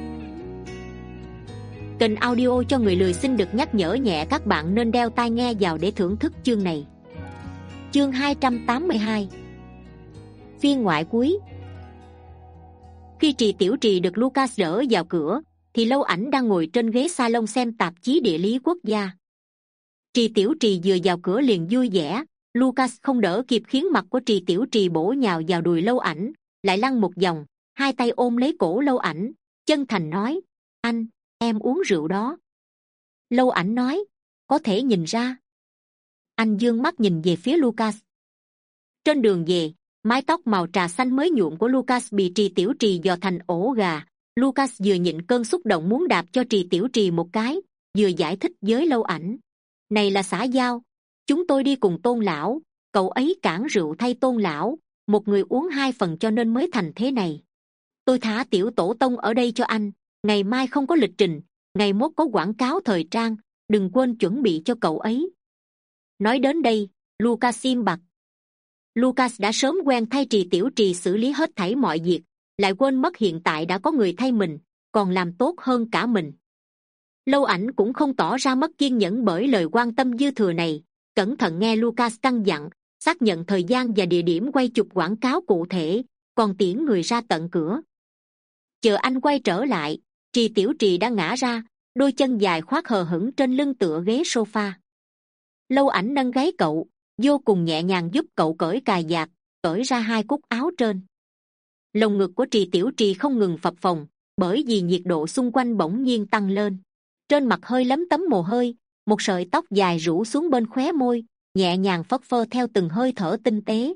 Kênh audio cho người lười xin được nhắc nhở nhẹ các bạn nên đeo tai nghe vào để thưởng thức chương này. Chương hai trăm tám mươi hai. Phiên ngoại cuối. Khi Trì Tiểu Trì được Lucas đỡ vào cửa, thì Lâu Ảnh đang ngồi trên ghế salon xem tạp chí địa lý quốc gia. Trì Tiểu Trì vừa vào cửa liền vui vẻ, Lucas không đỡ kịp khiến mặt của Trì Tiểu Trì bổ nhào vào đùi Lâu Ảnh, lại lăn một vòng, hai tay ôm lấy cổ Lâu Ảnh, chân thành nói: Anh, em uống rượu đó. Lâu Ảnh nói: Có thể nhìn ra. Anh dương mắt nhìn về phía Lucas. Trên đường về, mái tóc màu trà xanh mới nhuộm của Lucas bị Trì Tiểu Trì dò thành ổ gà. Lucas vừa nhịn cơn xúc động muốn đạp cho Trì Tiểu Trì một cái, vừa giải thích với Lâu Ảnh: Này là xã giao, chúng tôi đi cùng Tôn lão, cậu ấy cản rượu thay Tôn lão, một người uống hai phần cho nên mới thành thế này. Tôi thả tiểu tổ tông ở đây cho anh, ngày mai không có lịch trình, ngày mốt có quảng cáo thời trang, đừng quên chuẩn bị cho cậu ấy. Nói đến đây, Lucas im bặt. Lucas đã sớm quen thay Trì Tiểu Trì xử lý hết thảy mọi việc, lại quên mất hiện tại đã có người thay mình, còn làm tốt hơn cả mình. Lâu Ảnh cũng không tỏ ra mất kiên nhẫn bởi lời quan tâm dư thừa này, cẩn thận nghe Lucas căn dặn, xác nhận thời gian và địa điểm quay chụp quảng cáo cụ thể, còn tiễn người ra tận cửa. Chờ anh quay trở lại, Trì Tiểu Trì đã ngã ra, đôi chân dài khoác hờ hững trên lưng tựa ghế sofa. Lâu Ảnh nâng gáy cậu, vô cùng nhẹ nhàng giúp cậu cởi cài vạt, cởi ra hai cúc áo trên. Lồng ngực của Trì Tiểu Trì không ngừng phập phồng, bởi vì nhiệt độ xung quanh bỗng nhiên tăng lên. Trên mặt hơi lấm tấm mồ hôi, một sợi tóc dài rủ xuống bên khóe môi, nhẹ nhàng phất phơ theo từng hơi thở tinh tế.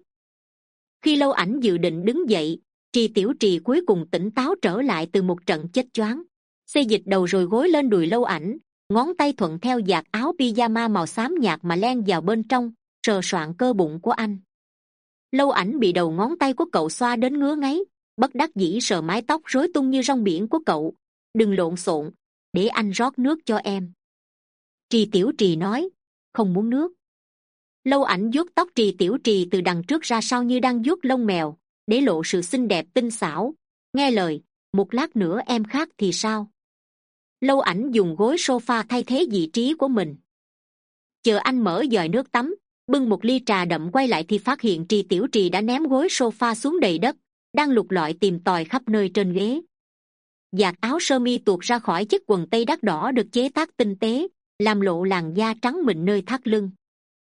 Khi Lâu Ảnh dự định đứng dậy, Trì Tiểu Trì cuối cùng tỉnh táo trở lại từ một trận chết choáng. Xê dịch đầu rồi gối lên đùi Lâu Ảnh, ngón tay thuận theo vạt áo pyjama màu xám nhạt mà len vào bên trong, sờ soạng cơ bụng của anh. Lâu Ảnh bị đầu ngón tay của cậu xoa đến ngứa ngáy, bất đắc dĩ sờ mái tóc rối tung như rong biển của cậu. Đừng lộn xộn, để anh rót nước cho em. Trì Tiểu Trì nói, không muốn nước. Lâu Ảnh vuốt tóc Trì Tiểu Trì từ đằng trước ra sau như đang vuốt lông mèo, để lộ sự xinh đẹp tinh xảo. Nghe lời, một lát nữa em khác thì sao? Lâu Ảnh dùng gối sofa thay thế vị trí của mình. Chờ anh mở dòi nước tắm, bưng một ly trà đậm quay lại thì phát hiện Trì Tiểu Trì đã ném gối sofa xuống đầy đất, đang lục lọi tìm tòi khắp nơi trên ghế. Vạt áo sơ mi tuột ra khỏi chiếc quần tây đắt đỏ được chế tác tinh tế, làm lộ làn da trắng mịn nơi thắt lưng.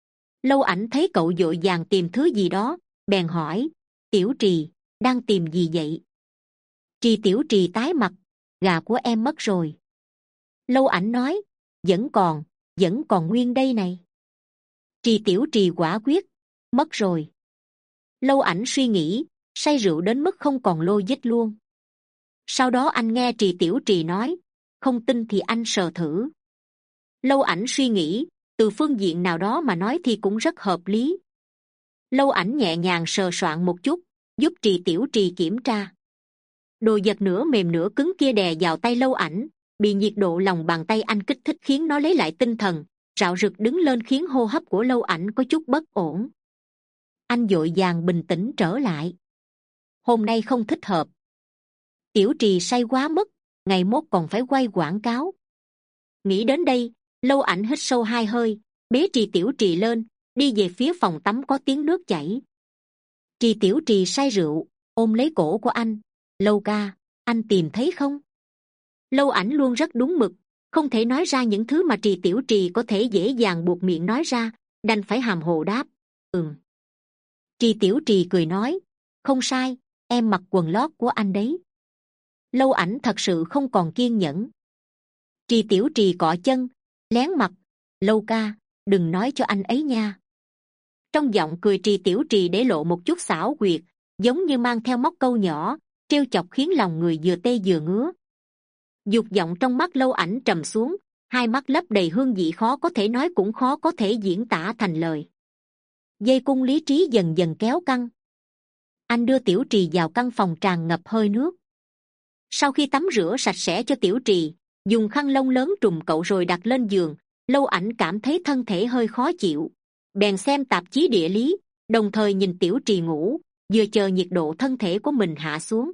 Lâu Ảnh thấy cậu vội vàng tìm thứ gì đó, bèn hỏi, Tiểu Trì, đang tìm gì vậy? Trì Tiểu Trì tái mặt, gà của em mất rồi. Lâu Ảnh nói, vẫn còn, vẫn còn nguyên đây này. Trì Tiểu Trì quả quyết, mất rồi. Lâu Ảnh suy nghĩ, say rượu đến mức không còn logic luôn. Sau đó anh nghe Trì Tiểu Trì nói, không tin thì anh sờ thử. Lâu Ảnh suy nghĩ, từ phương diện nào đó mà nói thì cũng rất hợp lý. Lâu Ảnh nhẹ nhàng sờ soạng một chút, giúp Trì Tiểu Trì kiểm tra. Đồ vật nửa mềm nửa cứng kia đè vào tay Lâu Ảnh, bị nhiệt độ lòng bàn tay anh kích thích khiến nó lấy lại tinh thần, rạo rực đứng lên khiến hô hấp của Lâu Ảnh có chút bất ổn. Anh vội vàng bình tĩnh trở lại. Hôm nay không thích hợp. Tiểu Trì say quá mức, ngày mốt còn phải quay quảng cáo. Nghĩ đến đây, Lâu Ảnh hít sâu hai hơi, bế Trì Tiểu Trì lên, đi về phía phòng tắm có tiếng nước chảy. Trì Tiểu Trì say rượu, ôm lấy cổ của anh. Lâu ca, anh tìm thấy không? Lâu Ảnh luôn rất đúng mực, không thể nói ra những thứ mà Trì Tiểu Trì có thể dễ dàng buộc miệng nói ra, đành phải hàm hồ đáp, ừm. Trì Tiểu Trì cười nói, không sai, em mặc quần lót của anh đấy. Lâu Ảnh thật sự không còn kiên nhẫn. Trì Tiểu Trì cọ chân, lén mặt, Lâu ca, đừng nói cho anh ấy nha. Trong giọng cười Trì Tiểu Trì để lộ một chút xảo quyệt, giống như mang theo móc câu nhỏ, trêu chọc khiến lòng người vừa tê vừa ngứa. Dục vọng trong mắt Lâu Ảnh trầm xuống, hai mắt lấp đầy hương vị khó có thể nói cũng khó có thể diễn tả thành lời. Dây cung lý trí dần dần kéo căng. Anh đưa Tiểu Trì vào căn phòng tràn ngập hơi nước. Sau khi tắm rửa sạch sẽ cho Tiểu Trì, dùng khăn lông lớn trùm cậu rồi đặt lên giường. Lâu Ảnh cảm thấy thân thể hơi khó chịu, bèn xem tạp chí địa lý, đồng thời nhìn Tiểu Trì ngủ, vừa chờ nhiệt độ thân thể của mình hạ xuống.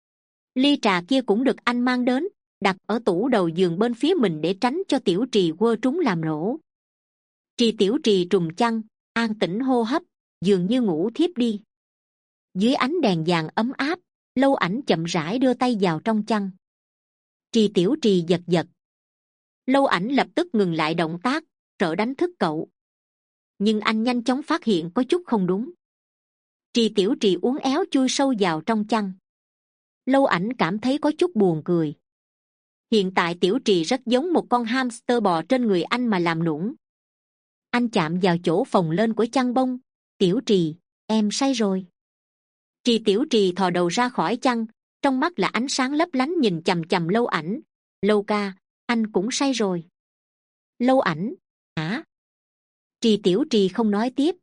Ly trà kia cũng được anh mang đến, đặt ở tủ đầu giường bên phía mình để tránh cho Tiểu Trì quơ trúng làm rỗ. Trì Tiểu Trì trùm chăn, an tĩnh hô hấp, dường như ngủ thiếp đi. Dưới ánh đèn vàng ấm áp, Lâu Ảnh chậm rãi đưa tay vào trong chăn. Trì Tiểu Trì giật giật. Lâu Ảnh lập tức ngừng lại động tác, sợ đánh thức cậu. Nhưng anh nhanh chóng phát hiện có chút không đúng. Trì Tiểu Trì uốn éo chui sâu vào trong chăn. Lâu Ảnh cảm thấy có chút buồn cười. Hiện tại Tiểu Trì rất giống một con hamster bò trên người anh mà làm nũng. Anh chạm vào chỗ phồng lên của chăn bông. Tiểu Trì, em say rồi. Trì Tiểu Trì thò đầu ra khỏi chăn, trong mắt là ánh sáng lấp lánh nhìn chằm chằm Lâu Ảnh. Lâu ca, anh cũng say rồi. Lâu Ảnh, hả? Trì Tiểu Trì không nói tiếp.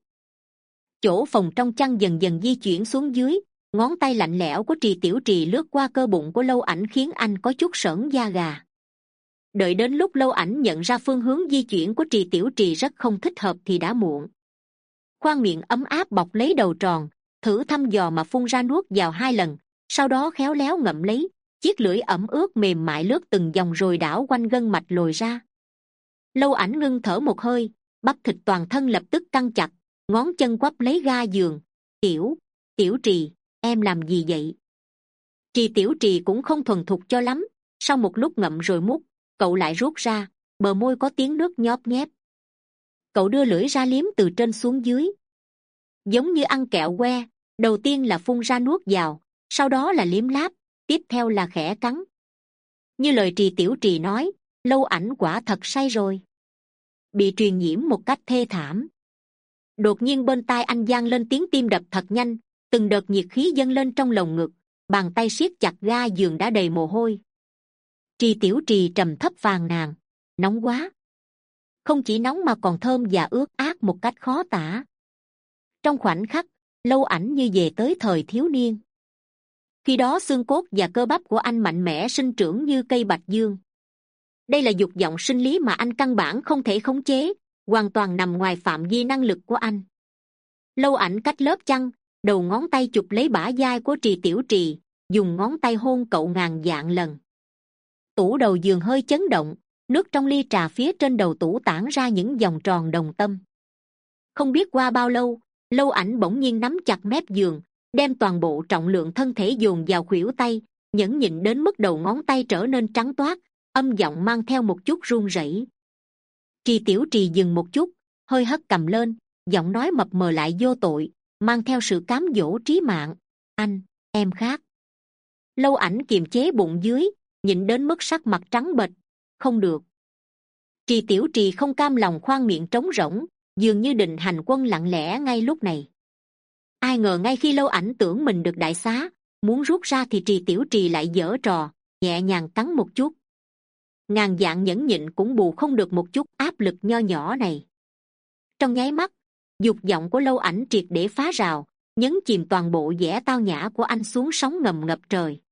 Chỗ phồng trong chăn dần dần di chuyển xuống dưới, ngón tay lạnh lẽo của Trì Tiểu Trì lướt qua cơ bụng của Lâu Ảnh khiến anh có chút sởn da gà. Đợi đến lúc Lâu Ảnh nhận ra phương hướng di chuyển của Trì Tiểu Trì rất không thích hợp thì đã muộn. Khoang miệng ấm áp bọc lấy đầu tròn, thử thăm dò mà phun ra nuốt vào hai lần, sau đó khéo léo ngậm lấy, chiếc lưỡi ẩm ướt mềm mại lướt từng vòng rồi đảo quanh gân mạch lồi ra. Lâu Ảnh ngưng thở một hơi, bắp thịt toàn thân lập tức căng chặt, ngón chân quắp lấy ga giường. Tiểu, Tiểu Trì, em làm gì vậy? Trì Tiểu Trì cũng không thuần thục cho lắm, sau một lúc ngậm rồi mút, cậu lại rút ra, bờ môi có tiếng nước nhóp nhép. Cậu đưa lưỡi ra liếm từ trên xuống dưới, giống như ăn kẹo que, đầu tiên là phun ra nuốt vào, sau đó là liếm láp, tiếp theo là khẽ cắn. Như lời Trì Tiểu Trì nói, Lâu Ảnh quả thật say rồi, bị truyền nhiễm một cách thê thảm. Đột nhiên bên tai anh vang lên tiếng tim đập thật nhanh, từng đợt nhiệt khí dâng lên trong lồng ngực, bàn tay siết chặt ga giường đã đầy mồ hôi. Trì Tiểu Trì trầm thấp phàn nàn, nóng quá. Không chỉ nóng mà còn thơm và ướt át một cách khó tả. Trong khoảnh khắc, Lâu Ảnh như về tới thời thiếu niên. Khi đó xương cốt và cơ bắp của anh mạnh mẽ sinh trưởng như cây bạch dương. Đây là dục vọng sinh lý mà anh căn bản không thể khống chế, hoàn toàn nằm ngoài phạm vi năng lực của anh. Lâu Ảnh cách lớp chăn, đầu ngón tay chụp lấy bả vai của Trì Tiểu Trì, dùng ngón tay hôn cậu ngàn vạn lần. Tủ đầu giường hơi chấn động, nước trong ly trà phía trên đầu tủ tản ra những vòng tròn đồng tâm. Không biết qua bao lâu, Lâu Ảnh bỗng nhiên nắm chặt mép giường, đem toàn bộ trọng lượng thân thể dồn vào khuỷu tay, nhẫn nhịn đến mức đầu ngón tay trở nên trắng toát, âm giọng mang theo một chút run rẩy. Trì Tiểu Trì dừng một chút, hơi hất cầm lên, giọng nói mập mờ lại vô tội, mang theo sự cám dỗ trí mạng. Anh, em khác. Lâu Ảnh kiềm chế bụng dưới, nhịn đến mức sắc mặt trắng bệch. Không được. Trì Tiểu Trì không cam lòng khoan miệng trống rỗng, dường như định hành quân lặng lẽ ngay lúc này. Ai ngờ ngay khi Lâu Ảnh tưởng mình được đại xá, muốn rút ra thì Trì Tiểu Trì lại giở trò, nhẹ nhàng cắn một chút. Ngàn vạn nhẫn nhịn cũng bù không được một chút áp lực nho nhỏ này. Trong nháy mắt, dục vọng của Lâu Ảnh triệt để phá rào, nhấn chìm toàn bộ vẻ tao nhã của anh xuống sóng ngầm ngập trời.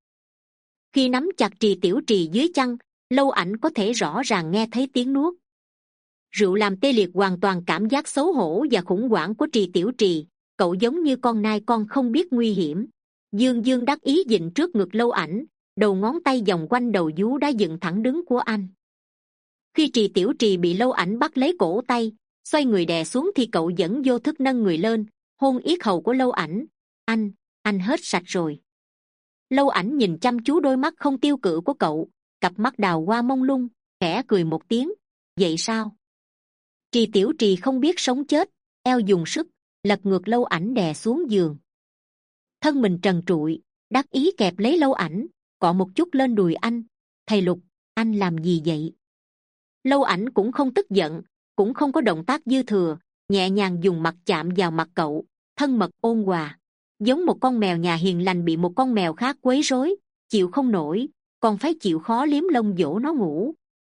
Khi nắm chặt Trì Tiểu Trì dưới chăn, Lâu Ảnh có thể rõ ràng nghe thấy tiếng nuốt. Rượu làm tê liệt hoàn toàn cảm giác xấu hổ và khủng hoảng của Trì Tiểu Trì. Cậu giống như con nai con không biết nguy hiểm, dương dương đắc ý dịnh trước ngực Lâu Ảnh, đầu ngón tay vòng quanh đầu vú đã dựng thẳng đứng của anh. Khi Trì Tiểu Trì bị Lâu Ảnh bắt lấy cổ tay, xoay người đè xuống thì cậu vẫn vô thức nâng người lên, hôn yết hầu của Lâu Ảnh. Anh, anh hết sạch rồi. Lâu Ảnh nhìn chăm chú đôi mắt không tiêu cự của cậu, cặp mắt đào hoa mông lung, khẽ cười một tiếng. Vậy sao? Trì Tiểu Trì không biết sống chết, eo dùng sức, lật ngược Lâu Ảnh đè xuống giường. Thân mình trần trụi, đắc ý kẹp lấy Lâu Ảnh, cọ một chút lên đùi anh. Thầy Lục, anh làm gì vậy? Lâu Ảnh cũng không tức giận, cũng không có động tác dư thừa, nhẹ nhàng dùng mặt chạm vào mặt cậu, thân mật ôn hòa, giống một con mèo nhà hiền lành bị một con mèo khác quấy rối, chịu không nổi, còn phải chịu khó liếm lông dỗ nó ngủ.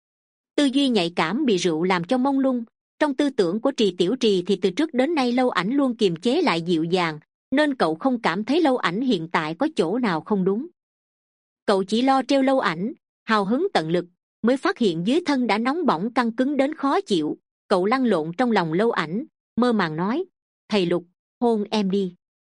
Tư duy nhạy cảm bị rượu làm cho mông lung. Trong tư tưởng của Trì Tiểu Trì thì từ trước đến nay Lâu Ảnh luôn kiềm chế lại dịu dàng, nên cậu không cảm thấy Lâu Ảnh hiện tại có chỗ nào không đúng. Cậu chỉ lo trêu Lâu Ảnh, hào hứng tận lực, mới phát hiện dưới thân đã nóng bỏng căng cứng đến khó chịu. Cậu lăn lộn trong lòng Lâu Ảnh, mơ màng nói, thầy Lục, hôn em đi.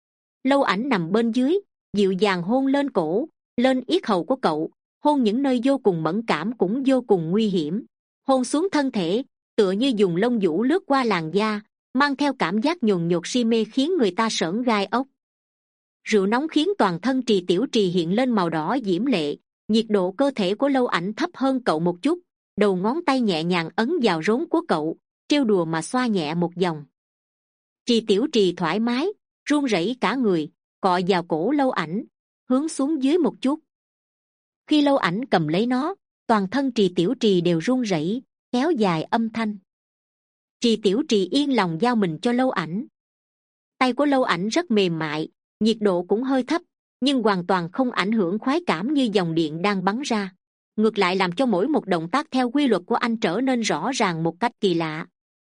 Lâu Ảnh nằm bên dưới, dịu dàng hôn lên cổ, lên yết hầu của cậu, hôn những nơi vô cùng mẫn cảm cũng vô cùng nguy hiểm, hôn xuống thân thể, tựa như dùng lông vũ lướt qua làn da, mang theo cảm giác nhồn nhột si mê khiến người ta sởn gai ốc. Rượu nóng khiến toàn thân Trì Tiểu Trì hiện lên màu đỏ diễm lệ, nhiệt độ cơ thể của Lâu Ảnh thấp hơn cậu một chút, đầu ngón tay nhẹ nhàng ấn vào rốn của cậu, trêu đùa mà xoa nhẹ một vòng. Trì Tiểu Trì thoải mái, run rẩy cả người, cọ vào cổ Lâu Ảnh, hướng xuống dưới một chút. Khi Lâu Ảnh cầm lấy nó, toàn thân Trì Tiểu Trì đều run rẩy, kéo dài âm thanh. Trì Tiểu Trì yên lòng giao mình cho Lâu Ảnh. Tay của Lâu Ảnh rất mềm mại, nhiệt độ cũng hơi thấp, nhưng hoàn toàn không ảnh hưởng khoái cảm như dòng điện đang bắn ra, ngược lại làm cho mỗi một động tác theo quy luật của anh trở nên rõ ràng một cách kỳ lạ.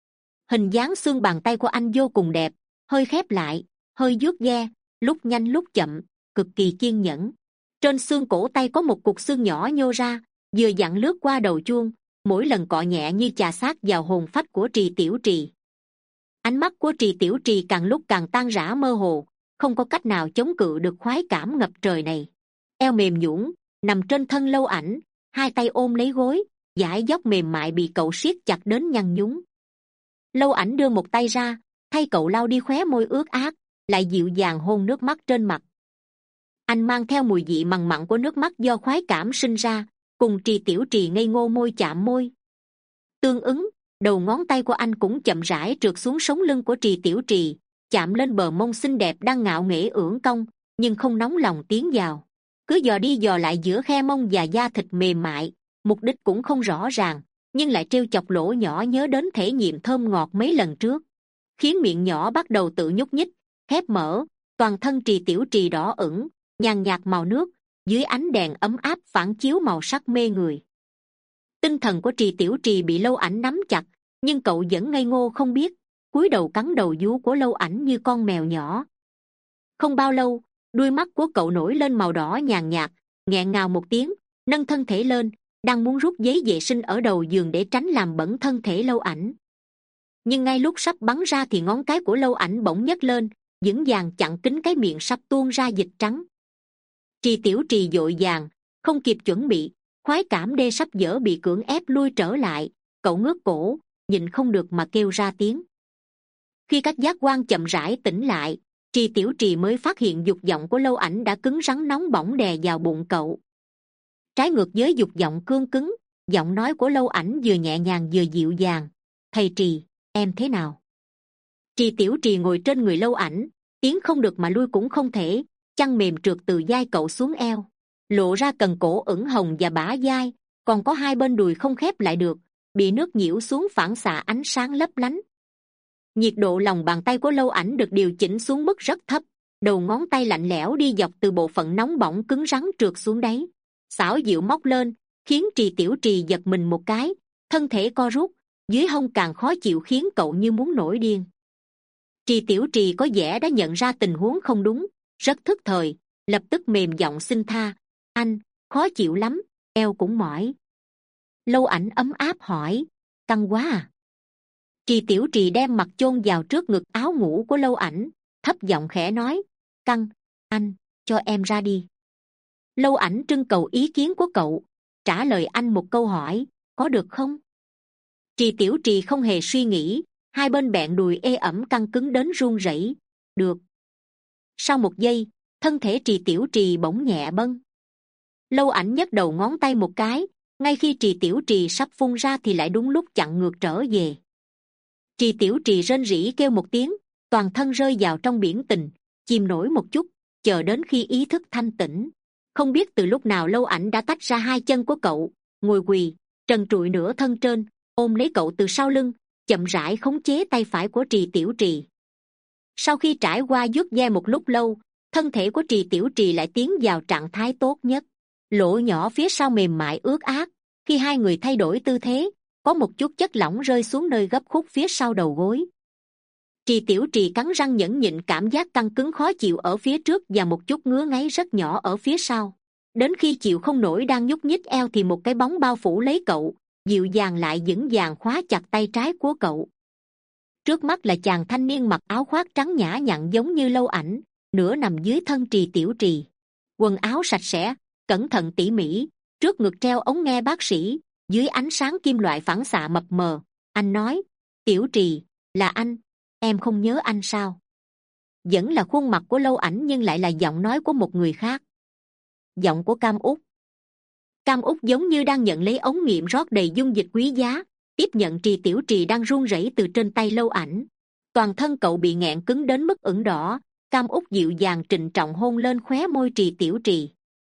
Hình dáng xương bàn tay của anh vô cùng đẹp, hơi khép lại, hơi vuốt ve, lúc nhanh lúc chậm, cực kỳ kiên nhẫn. Trên xương cổ tay có một cục xương nhỏ nhô ra, vừa dặn lướt qua đầu chuông, mỗi lần cọ nhẹ như chà sát vào hồn phách của Trì Tiểu Trì. Ánh mắt của Trì Tiểu Trì càng lúc càng tan rã mơ hồ, không có cách nào chống cự được khoái cảm ngập trời này. Eo mềm nhũn, nằm trên thân Lâu Ảnh, hai tay ôm lấy gối, dải dóc mềm mại bị cậu siết chặt đến nhăn nhúm. Lâu Ảnh đưa một tay ra, thay cậu lau đi khóe môi ướt át, lại dịu dàng hôn nước mắt trên mặt. Anh mang theo mùi vị mằn mặn của nước mắt do khoái cảm sinh ra, cùng Trì Tiểu Trì ngây ngô môi chạm môi. Tương ứng, đầu ngón tay của anh cũng chậm rãi trượt xuống sống lưng của Trì Tiểu Trì, chạm lên bờ mông xinh đẹp đang ngạo nghễ ưỡn cong, nhưng không nóng lòng tiến vào, cứ dò đi dò lại giữa khe mông và da thịt mềm mại, mục đích cũng không rõ ràng, nhưng lại trêu chọc lỗ nhỏ nhớ đến thể nghiệm thơm ngọt mấy lần trước, khiến miệng nhỏ bắt đầu tự nhúc nhích, khép mở. Toàn thân Trì Tiểu Trì đỏ ửng, nhàn nhạt màu nước, dưới ánh đèn ấm áp phản chiếu màu sắc mê người. Tinh thần của Trì Tiểu Trì bị Lâu Ảnh nắm chặt, nhưng cậu vẫn ngây ngô không biết, cúi đầu cắn đầu vú của Lâu Ảnh như con mèo nhỏ. Không bao lâu, đuôi mắt của cậu nổi lên màu đỏ nhàn nhạt, nghẹn ngào một tiếng, nâng thân thể lên, đang muốn rút giấy vệ sinh ở đầu giường để tránh làm bẩn thân thể Lâu Ảnh. Nhưng ngay lúc sắp bắn ra thì ngón cái của Lâu Ảnh bỗng nhấc lên, vững vàng chặn kín cái miệng sắp tuôn ra dịch trắng. Trì Tiểu Trì vội vàng, không kịp chuẩn bị, khoái cảm đê sắp dở bị cưỡng ép lui trở lại, cậu ngước cổ, nhịn không được mà kêu ra tiếng. Khi các giác quan chậm rãi tỉnh lại, Trì Tiểu Trì mới phát hiện dục vọng của Lâu Ảnh đã cứng rắn nóng bỏng đè vào bụng cậu. Trái ngược với dục vọng cương cứng, giọng nói của Lâu Ảnh vừa nhẹ nhàng vừa dịu dàng. Thầy Trì, em thế nào? Trì Tiểu Trì ngồi trên người Lâu Ảnh, tiến không được mà lui cũng không thể, chăn mềm trượt từ vai cậu xuống eo, lộ ra cần cổ ửng hồng và bả vai, còn có hai bên đùi không khép lại được, bị nước nhiễu xuống phản xạ ánh sáng lấp lánh. Nhiệt độ lòng bàn tay của Lâu Ảnh được điều chỉnh xuống mức rất thấp, đầu ngón tay lạnh lẽo đi dọc từ bộ phận nóng bỏng cứng rắn trượt xuống đáy, xảo diệu móc lên, khiến Trì Tiểu Trì giật mình một cái, thân thể co rút, dưới hông càng khó chịu khiến cậu như muốn nổi điên. Trì Tiểu Trì có vẻ đã nhận ra tình huống không đúng, rất thức thời, lập tức mềm giọng xin tha. Anh, khó chịu lắm, eo cũng mỏi. Lâu Ảnh ấm áp hỏi, căng quá à? Trì Tiểu Trì đem mặt chôn vào trước ngực áo ngủ của Lâu Ảnh, thấp giọng khẽ nói, căng, anh, cho em ra đi. Lâu Ảnh trưng cầu ý kiến của cậu, trả lời anh một câu hỏi, có được không? Trì Tiểu Trì không hề suy nghĩ, hai bên bẹn đùi ê ẩm căng cứng đến run rẩy. Được. Sau một giây, thân thể Trì Tiểu Trì bỗng nhẹ bâng. Lâu Ảnh nhấc đầu ngón tay một cái, ngay khi Trì Tiểu Trì sắp phun ra thì lại đúng lúc chặn ngược trở về. Trì Tiểu Trì rên rỉ kêu một tiếng, toàn thân rơi vào trong biển tình, chìm nổi một chút, chờ đến khi ý thức thanh tỉnh. Không biết từ lúc nào Lâu Ảnh đã tách ra hai chân của cậu, ngồi quỳ, trần trụi nửa thân trên, ôm lấy cậu từ sau lưng, chậm rãi khống chế tay phải của Trì Tiểu Trì. Sau khi trải qua vuốt ve một lúc lâu, thân thể của Trì Tiểu Trì lại tiến vào trạng thái tốt nhất. Lỗ nhỏ phía sau mềm mại ướt át, khi hai người thay đổi tư thế, có một chút chất lỏng rơi xuống nơi gấp khúc phía sau đầu gối. Trì Tiểu Trì cắn răng nhẫn nhịn cảm giác căng cứng khó chịu ở phía trước và một chút ngứa ngáy rất nhỏ ở phía sau. Đến khi chịu không nổi đang nhúc nhích eo thì một cái bóng bao phủ lấy cậu, dịu dàng lại vững vàng khóa chặt tay trái của cậu. Trước mắt là chàng thanh niên mặc áo khoác trắng nhã nhặn giống như Lâu Ảnh, nửa nằm dưới thân Trì Tiểu Trì. Quần áo sạch sẽ, cẩn thận tỉ mỉ, trước ngực treo ống nghe bác sĩ, dưới ánh sáng kim loại phản xạ mập mờ. Anh nói, Tiểu Trì, là anh, em không nhớ anh sao? Vẫn là khuôn mặt của Lâu Ảnh nhưng lại là giọng nói của một người khác. Giọng của Cam Út. Cam Út giống như đang nhận lấy ống nghiệm rót đầy dung dịch quý giá, tiếp nhận Trì Tiểu Trì đang run rẩy từ trên tay Lâu Ảnh. Toàn thân cậu bị nghẹn cứng đến mức ửng đỏ, Cam Út dịu dàng trịnh trọng hôn lên khóe môi Trì Tiểu Trì.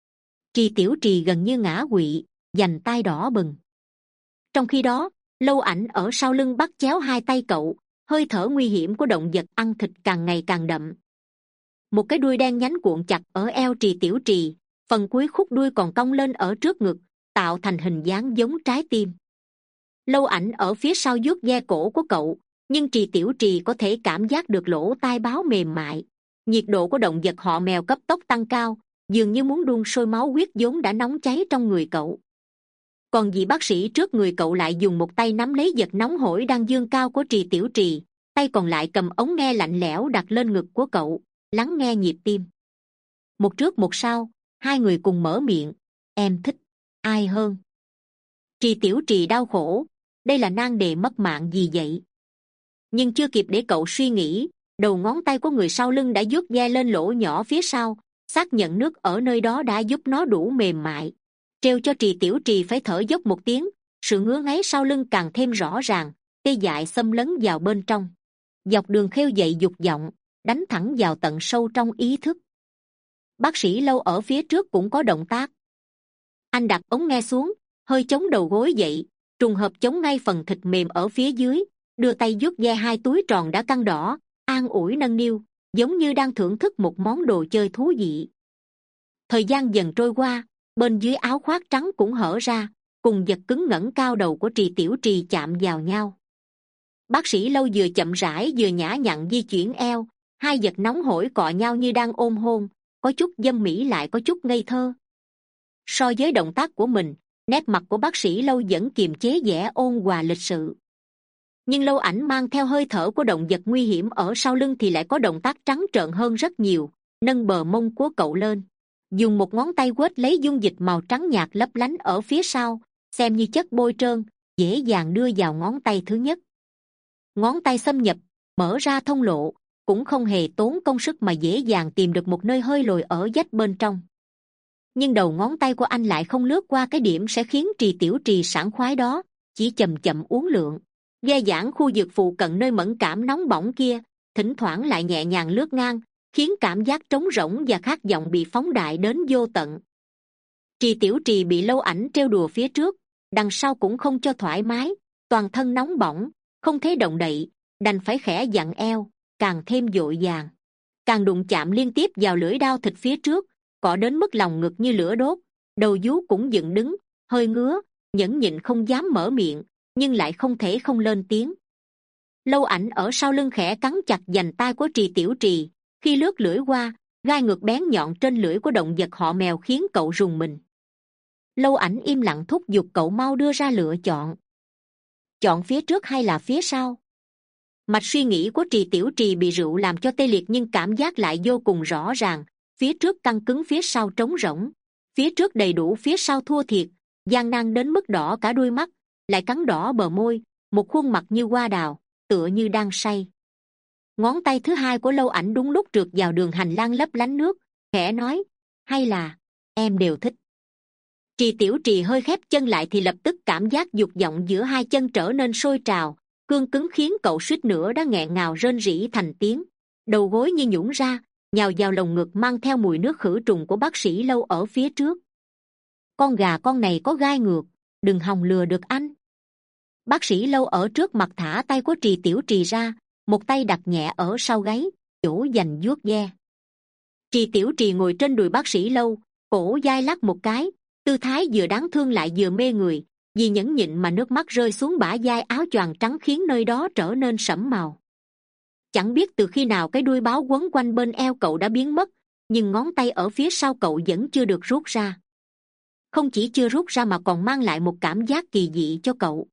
Trì Tiểu Trì gần như ngã quỵ, vành tai đỏ bừng. Trong khi đó, Lâu Ảnh ở sau lưng bắt chéo hai tay cậu, hơi thở nguy hiểm của động vật ăn thịt càng ngày càng đậm. Một cái đuôi đen nhánh cuộn chặt ở eo Trì Tiểu Trì, phần cuối khúc đuôi còn cong lên ở trước ngực, tạo thành hình dáng giống trái tim. Lâu Ảnh ở phía sau vuốt ve cổ của cậu, nhưng Trì Tiểu Trì có thể cảm giác được lỗ tai báo mềm mại. Nhiệt độ của động vật họ mèo cấp tốc tăng cao, dường như muốn đun sôi máu huyết vốn đã nóng cháy trong người cậu. Còn vị bác sĩ trước người cậu lại dùng một tay nắm lấy vật nóng hổi đang dương cao của Trì Tiểu Trì, tay còn lại cầm ống nghe lạnh lẽo đặt lên ngực của cậu, lắng nghe nhịp tim. Một trước một sau, hai người cùng mở miệng, em thích ai hơn? Trì Tiểu Trì đau khổ, đây là nan đề mất mạng gì vậy? Nhưng chưa kịp để cậu suy nghĩ, đầu ngón tay của người sau lưng đã vuốt ve lên lỗ nhỏ phía sau, xác nhận nước ở nơi đó đã giúp nó đủ mềm mại, treo cho Trì Tiểu Trì phải thở dốc một tiếng. Sự ngứa ngáy sau lưng càng thêm rõ ràng, tê dại xâm lấn vào bên trong, dọc đường khêu dậy dục vọng, đánh thẳng vào tận sâu trong ý thức. Bác sĩ Lâu ở phía trước cũng có động tác. Anh đặt ống nghe xuống, hơi chống đầu gối dậy, trùng hợp chống ngay phần thịt mềm ở phía dưới, đưa tay vuốt ve hai túi tròn đã căng đỏ, an ủi nâng niu, giống như đang thưởng thức một món đồ chơi thú vị. Thời gian dần trôi qua, bên dưới áo khoác trắng cũng hở ra, cùng vật cứng ngẩng cao đầu của Trì Tiểu Trì chạm vào nhau. Bác sĩ Lâu vừa chậm rãi vừa nhã nhặn di chuyển eo, hai vật nóng hổi cọ nhau như đang ôm hôn, có chút dâm mỹ lại có chút ngây thơ. So với động tác của mình, nét mặt của bác sĩ Lâu vẫn kiềm chế vẻ ôn hòa lịch sự. Nhưng Lâu Ảnh mang theo hơi thở của động vật nguy hiểm ở sau lưng thì lại có động tác trắng trợn hơn rất nhiều, nâng bờ mông của cậu lên, dùng một ngón tay quết lấy dung dịch màu trắng nhạt lấp lánh ở phía sau, xem như chất bôi trơn, dễ dàng đưa vào ngón tay thứ nhất. Ngón tay xâm nhập, mở ra thông lộ, cũng không hề tốn công sức mà dễ dàng tìm được một nơi hơi lồi ở vách bên trong. Nhưng đầu ngón tay của anh lại không lướt qua cái điểm sẽ khiến Trì Tiểu Trì sảng khoái đó, chỉ chậm chậm uốn lượn, gia giãn khu vực phụ cận nơi mẫn cảm nóng bỏng kia, thỉnh thoảng lại nhẹ nhàng lướt ngang, khiến cảm giác trống rỗng và khát vọng bị phóng đại đến vô tận. Trì Tiểu Trì bị Lâu Ảnh trêu đùa phía trước, đằng sau cũng không cho thoải mái, toàn thân nóng bỏng, không thể động đậy, đành phải khẽ dặn eo, càng thêm dội vàng, càng đụng chạm liên tiếp vào lưỡi đao thịt phía trước, cọ đến mức lòng ngực như lửa đốt, đầu vú cũng dựng đứng, hơi ngứa, nhẫn nhịn không dám mở miệng, nhưng lại không thể không lên tiếng. Lâu Ảnh ở sau lưng khẽ cắn chặt vành tai của Trì Tiểu Trì, khi lướt lưỡi qua, gai ngược bén nhọn trên lưỡi của động vật họ mèo khiến cậu rùng mình. Lâu Ảnh im lặng thúc giục cậu mau đưa ra lựa chọn. Chọn phía trước hay là phía sau? Mạch suy nghĩ của Trì Tiểu Trì bị rượu làm cho tê liệt nhưng cảm giác lại vô cùng rõ ràng, phía trước căng cứng phía sau trống rỗng, phía trước đầy đủ phía sau thua thiệt, gian nan đến mức đỏ cả đuôi mắt, lại cắn đỏ bờ môi, một khuôn mặt như hoa đào, tựa như đang say. Ngón tay thứ hai của Lâu Ảnh đúng lúc trượt vào đường hành lang lấp lánh nước, khẽ nói, hay là em đều thích. Trì Tiểu Trì hơi khép chân lại thì lập tức cảm giác dục vọng giữa hai chân trở nên sôi trào, cương cứng khiến cậu suýt nữa đã nghẹn ngào rên rỉ thành tiếng, đầu gối như nhũn ra, nhào vào lồng ngực mang theo mùi nước khử trùng của bác sĩ Lâu ở phía trước. Con gà con này có gai ngược, đừng hòng lừa được anh. Bác sĩ Lâu ở trước mặt thả tay của Trì Tiểu Trì ra, một tay đặt nhẹ ở sau gáy, dỗ dành vuốt ve. Trì Tiểu Trì ngồi trên đùi bác sĩ Lâu, cổ dai lắc một cái, tư thái vừa đáng thương lại vừa mê người, vì nhẫn nhịn mà nước mắt rơi xuống bả vai áo choàng trắng khiến nơi đó trở nên sẫm màu. Chẳng biết từ khi nào cái đuôi báo quấn quanh bên eo cậu đã biến mất, nhưng ngón tay ở phía sau cậu vẫn chưa được rút ra. Không chỉ chưa rút ra mà còn mang lại một cảm giác kỳ dị cho cậu.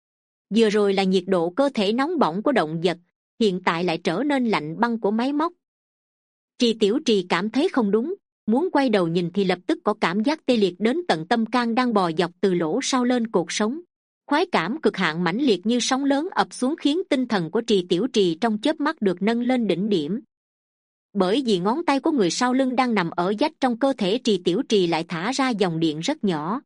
Vừa rồi là nhiệt độ cơ thể nóng bỏng của động vật, hiện tại lại trở nên lạnh băng của máy móc. Trì Tiểu Trì cảm thấy không đúng, muốn quay đầu nhìn thì lập tức có cảm giác tê liệt đến tận tâm can đang bò dọc từ lỗ sau lên cột sống. Khoái cảm cực hạn mãnh liệt như sóng lớn ập xuống khiến tinh thần của Trì Tiểu Trì trong chớp mắt được nâng lên đỉnh điểm. Bởi vì ngón tay của người sau lưng đang nằm ở vách trong cơ thể Trì Tiểu Trì lại thả ra dòng điện rất nhỏ.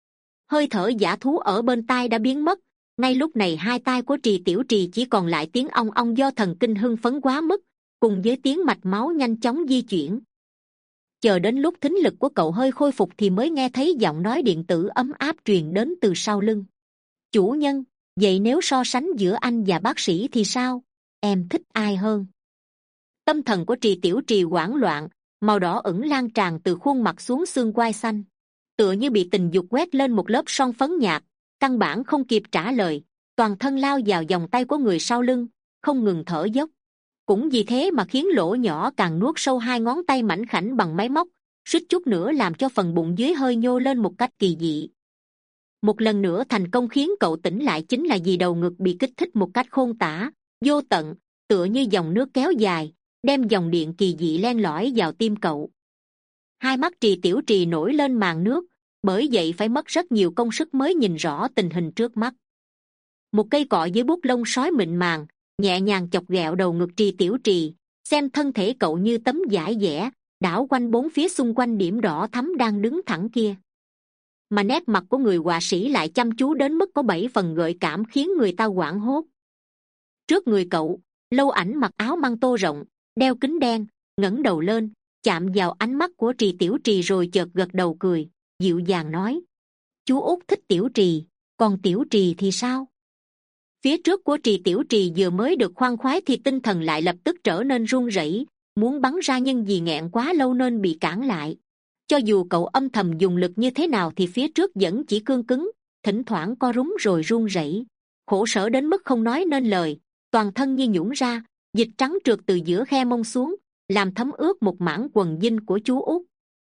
Hơi thở dã thú ở bên tai đã biến mất, ngay lúc này hai tai của Trì Tiểu Trì chỉ còn lại tiếng ong ong do thần kinh hưng phấn quá mức, cùng với tiếng mạch máu nhanh chóng di chuyển. Chờ đến lúc thính lực của cậu hơi khôi phục thì mới nghe thấy giọng nói điện tử ấm áp truyền đến từ sau lưng. Chủ nhân, vậy nếu so sánh giữa anh và bác sĩ thì sao? Em thích ai hơn? Tâm thần của Trì Tiểu Trì hoảng loạn, màu đỏ ửng lan tràn từ khuôn mặt xuống xương quai xanh, tựa như bị tình dục quét lên một lớp son phấn nhạt, căn bản không kịp trả lời, toàn thân lao vào vòng tay của người sau lưng, không ngừng thở dốc. Cũng vì thế mà khiến lỗ nhỏ càng nuốt sâu hai ngón tay mảnh khảnh bằng máy móc, suýt chút nữa làm cho phần bụng dưới hơi nhô lên một cách kỳ dị. Một lần nữa thành công khiến cậu tỉnh lại chính là vì đầu ngực bị kích thích một cách khôn tả, vô tận, tựa như dòng nước kéo dài, đem dòng điện kỳ dị len lỏi vào tim cậu. Hai mắt Trì Tiểu Trì nổi lên màn nước, bởi vậy phải mất rất nhiều công sức mới nhìn rõ tình hình trước mắt. Một cây cọ với bút lông sói mịn màng, nhẹ nhàng chọc ghẹo đầu ngực Trì Tiểu Trì, xem thân thể cậu như tấm vải vẽ, đảo quanh bốn phía xung quanh điểm đỏ thắm đang đứng thẳng kia. Mà nét mặt của người họa sĩ lại chăm chú đến mức có bảy phần gợi cảm khiến người ta hoảng hốt. Trước người cậu, Lâu Ảnh mặc áo măng tô rộng, đeo kính đen, ngẩng đầu lên, chạm vào ánh mắt của Trì Tiểu Trì rồi chợt gật đầu cười, dịu dàng nói: chú út thích Tiểu Trì, còn Tiểu Trì thì sao? Phía trước của Trì Tiểu Trì vừa mới được khoan khoái thì tinh thần lại lập tức trở nên run rẩy, muốn bắn ra nhưng vì nghẹn quá lâu nên bị cản lại. Cho dù cậu âm thầm dùng lực như thế nào thì phía trước vẫn chỉ cương cứng, thỉnh thoảng co rúm rồi run rẩy, khổ sở đến mức không nói nên lời, toàn thân như nhũn ra, dịch trắng trượt từ giữa khe mông xuống, làm thấm ướt một mảng quần jean của chú út.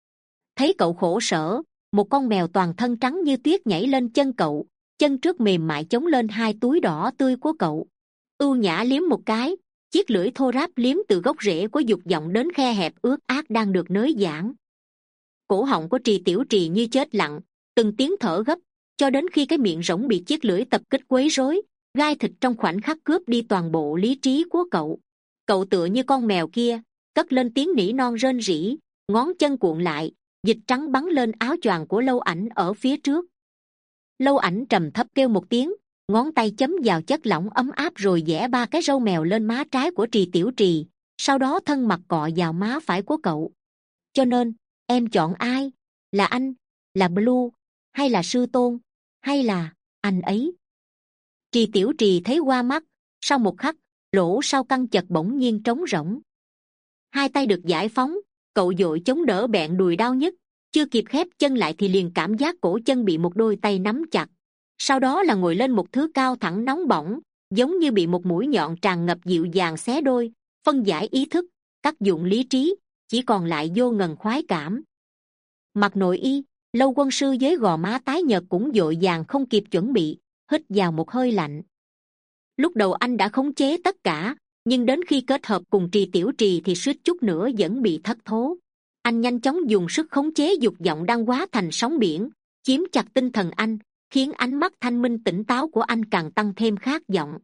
Thấy cậu khổ sở, một con mèo toàn thân trắng như tuyết nhảy lên chân cậu, chân trước mềm mại chống lên hai túi đỏ tươi của cậu, ưu nhã liếm một cái, chiếc lưỡi thô ráp liếm từ gốc rễ của dục vọng đến khe hẹp ướt át đang được nới giãn. Cổ họng của Trì Tiểu Trì như chết lặng, từng tiếng thở gấp, cho đến khi cái miệng rỗng bị chiếc lưỡi tập kích quấy rối, gai thịt trong khoảnh khắc cướp đi toàn bộ lý trí của cậu. Cậu tựa như con mèo kia, cất lên tiếng nỉ non rên rỉ, ngón chân cuộn lại, dịch trắng bắn lên áo choàng của Lâu Ảnh ở phía trước. Lâu Ảnh trầm thấp kêu một tiếng, ngón tay chấm vào chất lỏng ấm áp rồi vẽ ba cái râu mèo lên má trái của Trì Tiểu Trì, sau đó thân mặt cọ vào má phải của cậu. Cho nên em chọn ai? Là anh, là Blue, hay là sư tôn, hay là anh ấy? Trì Tiểu Trì thấy qua mắt, sau một khắc, lỗ sau căng chật bỗng nhiên trống rỗng. Hai tay được giải phóng, cậu vội chống đỡ bẹn đùi đau nhức, chưa kịp khép chân lại thì liền cảm giác cổ chân bị một đôi tay nắm chặt. Sau đó là ngồi lên một thứ cao thẳng nóng bỏng, giống như bị một mũi nhọn tràn ngập dịu dàng xé đôi, phân giải ý thức, cắt dụng lý trí, chỉ còn lại vô ngần khoái cảm. Mặc nội y, Lâu Quân Sư với gò má tái nhợt cũng vội vàng không kịp chuẩn bị, hít vào một hơi lạnh. Lúc đầu anh đã khống chế tất cả, nhưng đến khi kết hợp cùng Trì Tiểu Trì thì suýt chút nữa vẫn bị thất thố. Anh nhanh chóng dùng sức khống chế dục vọng đang hóa thành sóng biển, chiếm chặt tinh thần anh, khiến ánh mắt thanh minh tỉnh táo của anh càng tăng thêm khát vọng.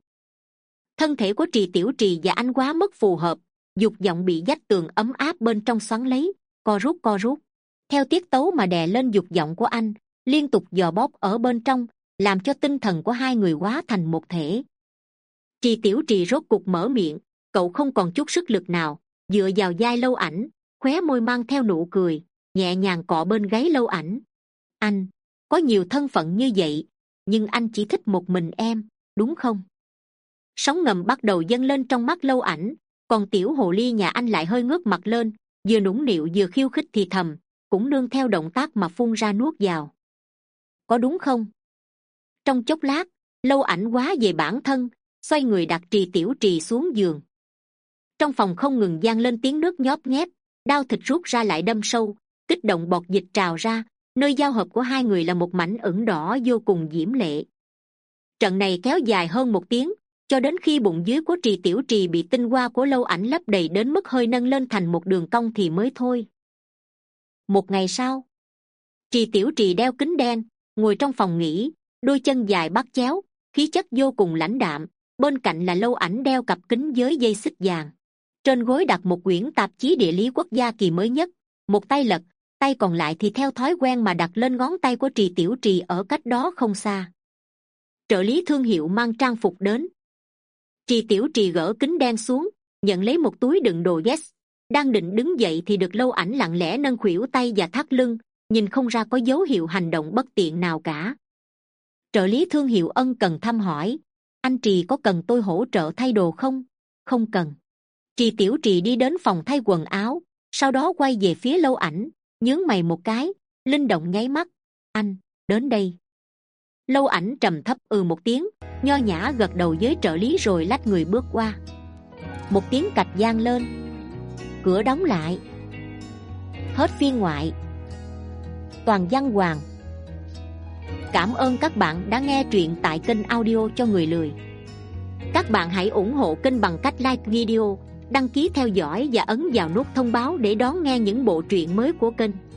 Thân thể của Trì Tiểu Trì và anh quá mức phù hợp, dục vọng bị vách tường ấm áp bên trong xoắn lấy, co rút co rút, theo tiết tấu mà đè lên dục vọng của anh, liên tục dò bóp ở bên trong, làm cho tinh thần của hai người hóa thành một thể. Trì Tiểu Trì rốt cục mở miệng, cậu không còn chút sức lực nào, dựa vào vai Lâu Ảnh, khóe môi mang theo nụ cười, nhẹ nhàng cọ bên gáy Lâu Ảnh. Anh có nhiều thân phận như vậy, nhưng anh chỉ thích một mình em, đúng không? Sóng ngầm bắt đầu dâng lên trong mắt Lâu Ảnh, còn tiểu hồ ly nhà anh lại hơi ngước mặt lên, vừa nũng nịu vừa khiêu khích thì thầm, cũng nương theo động tác mà phun ra nuốt vào. Có đúng không? Trong chốc lát, Lâu Ảnh quá về bản thân, xoay người đặt Trì Tiểu Trì xuống giường. Trong phòng không ngừng vang lên tiếng nước nhóp nhép, đao thịt rút ra lại đâm sâu, kích động bọt dịch trào ra, nơi giao hợp của hai người là một mảnh ửng đỏ vô cùng diễm lệ. Trận này kéo dài hơn một tiếng, cho đến khi bụng dưới của Trì Tiểu Trì bị tinh hoa của Lâu Ảnh lấp đầy đến mức hơi nâng lên thành một đường cong thì mới thôi. Một ngày sau, Trì Tiểu Trì đeo kính đen, ngồi trong phòng nghỉ, đôi chân dài bắt chéo, khí chất vô cùng lãnh đạm. Bên cạnh là Lâu Ảnh đeo cặp kính với dây xích vàng, trên gối đặt một quyển tạp chí địa lý quốc gia kỳ mới nhất, một tay lật, tay còn lại thì theo thói quen mà đặt lên ngón tay của Trì Tiểu Trì ở cách đó không xa. Trợ lý thương hiệu mang trang phục đến. Trì Tiểu Trì gỡ kính đen xuống, nhận lấy một túi đựng đồ Guess, đang định đứng dậy thì được Lâu Ảnh lặng lẽ nâng khuỷu tay và thắt lưng, nhìn không ra có dấu hiệu hành động bất tiện nào cả. Trợ lý thương hiệu ân cần thăm hỏi, anh Trì có cần tôi hỗ trợ thay đồ không? Không cần. Trì Tiểu Trì đi đến phòng thay quần áo, sau đó quay về phía Lâu Ảnh, nhướng mày một cái, linh động nháy mắt. Anh, đến đây. Lâu Ảnh trầm thấp ừ một tiếng, nho nhã gật đầu với trợ lý rồi lách người bước qua. Một tiếng cạch vang lên, cửa đóng lại. Hết phiên ngoại. Toàn văn Hoàng. Cảm ơn các bạn đã nghe truyện tại kênh audio cho người lười. Các bạn hãy ủng hộ kênh bằng cách like video, đăng ký theo dõi và ấn vào nút thông báo để đón nghe những bộ truyện mới của kênh.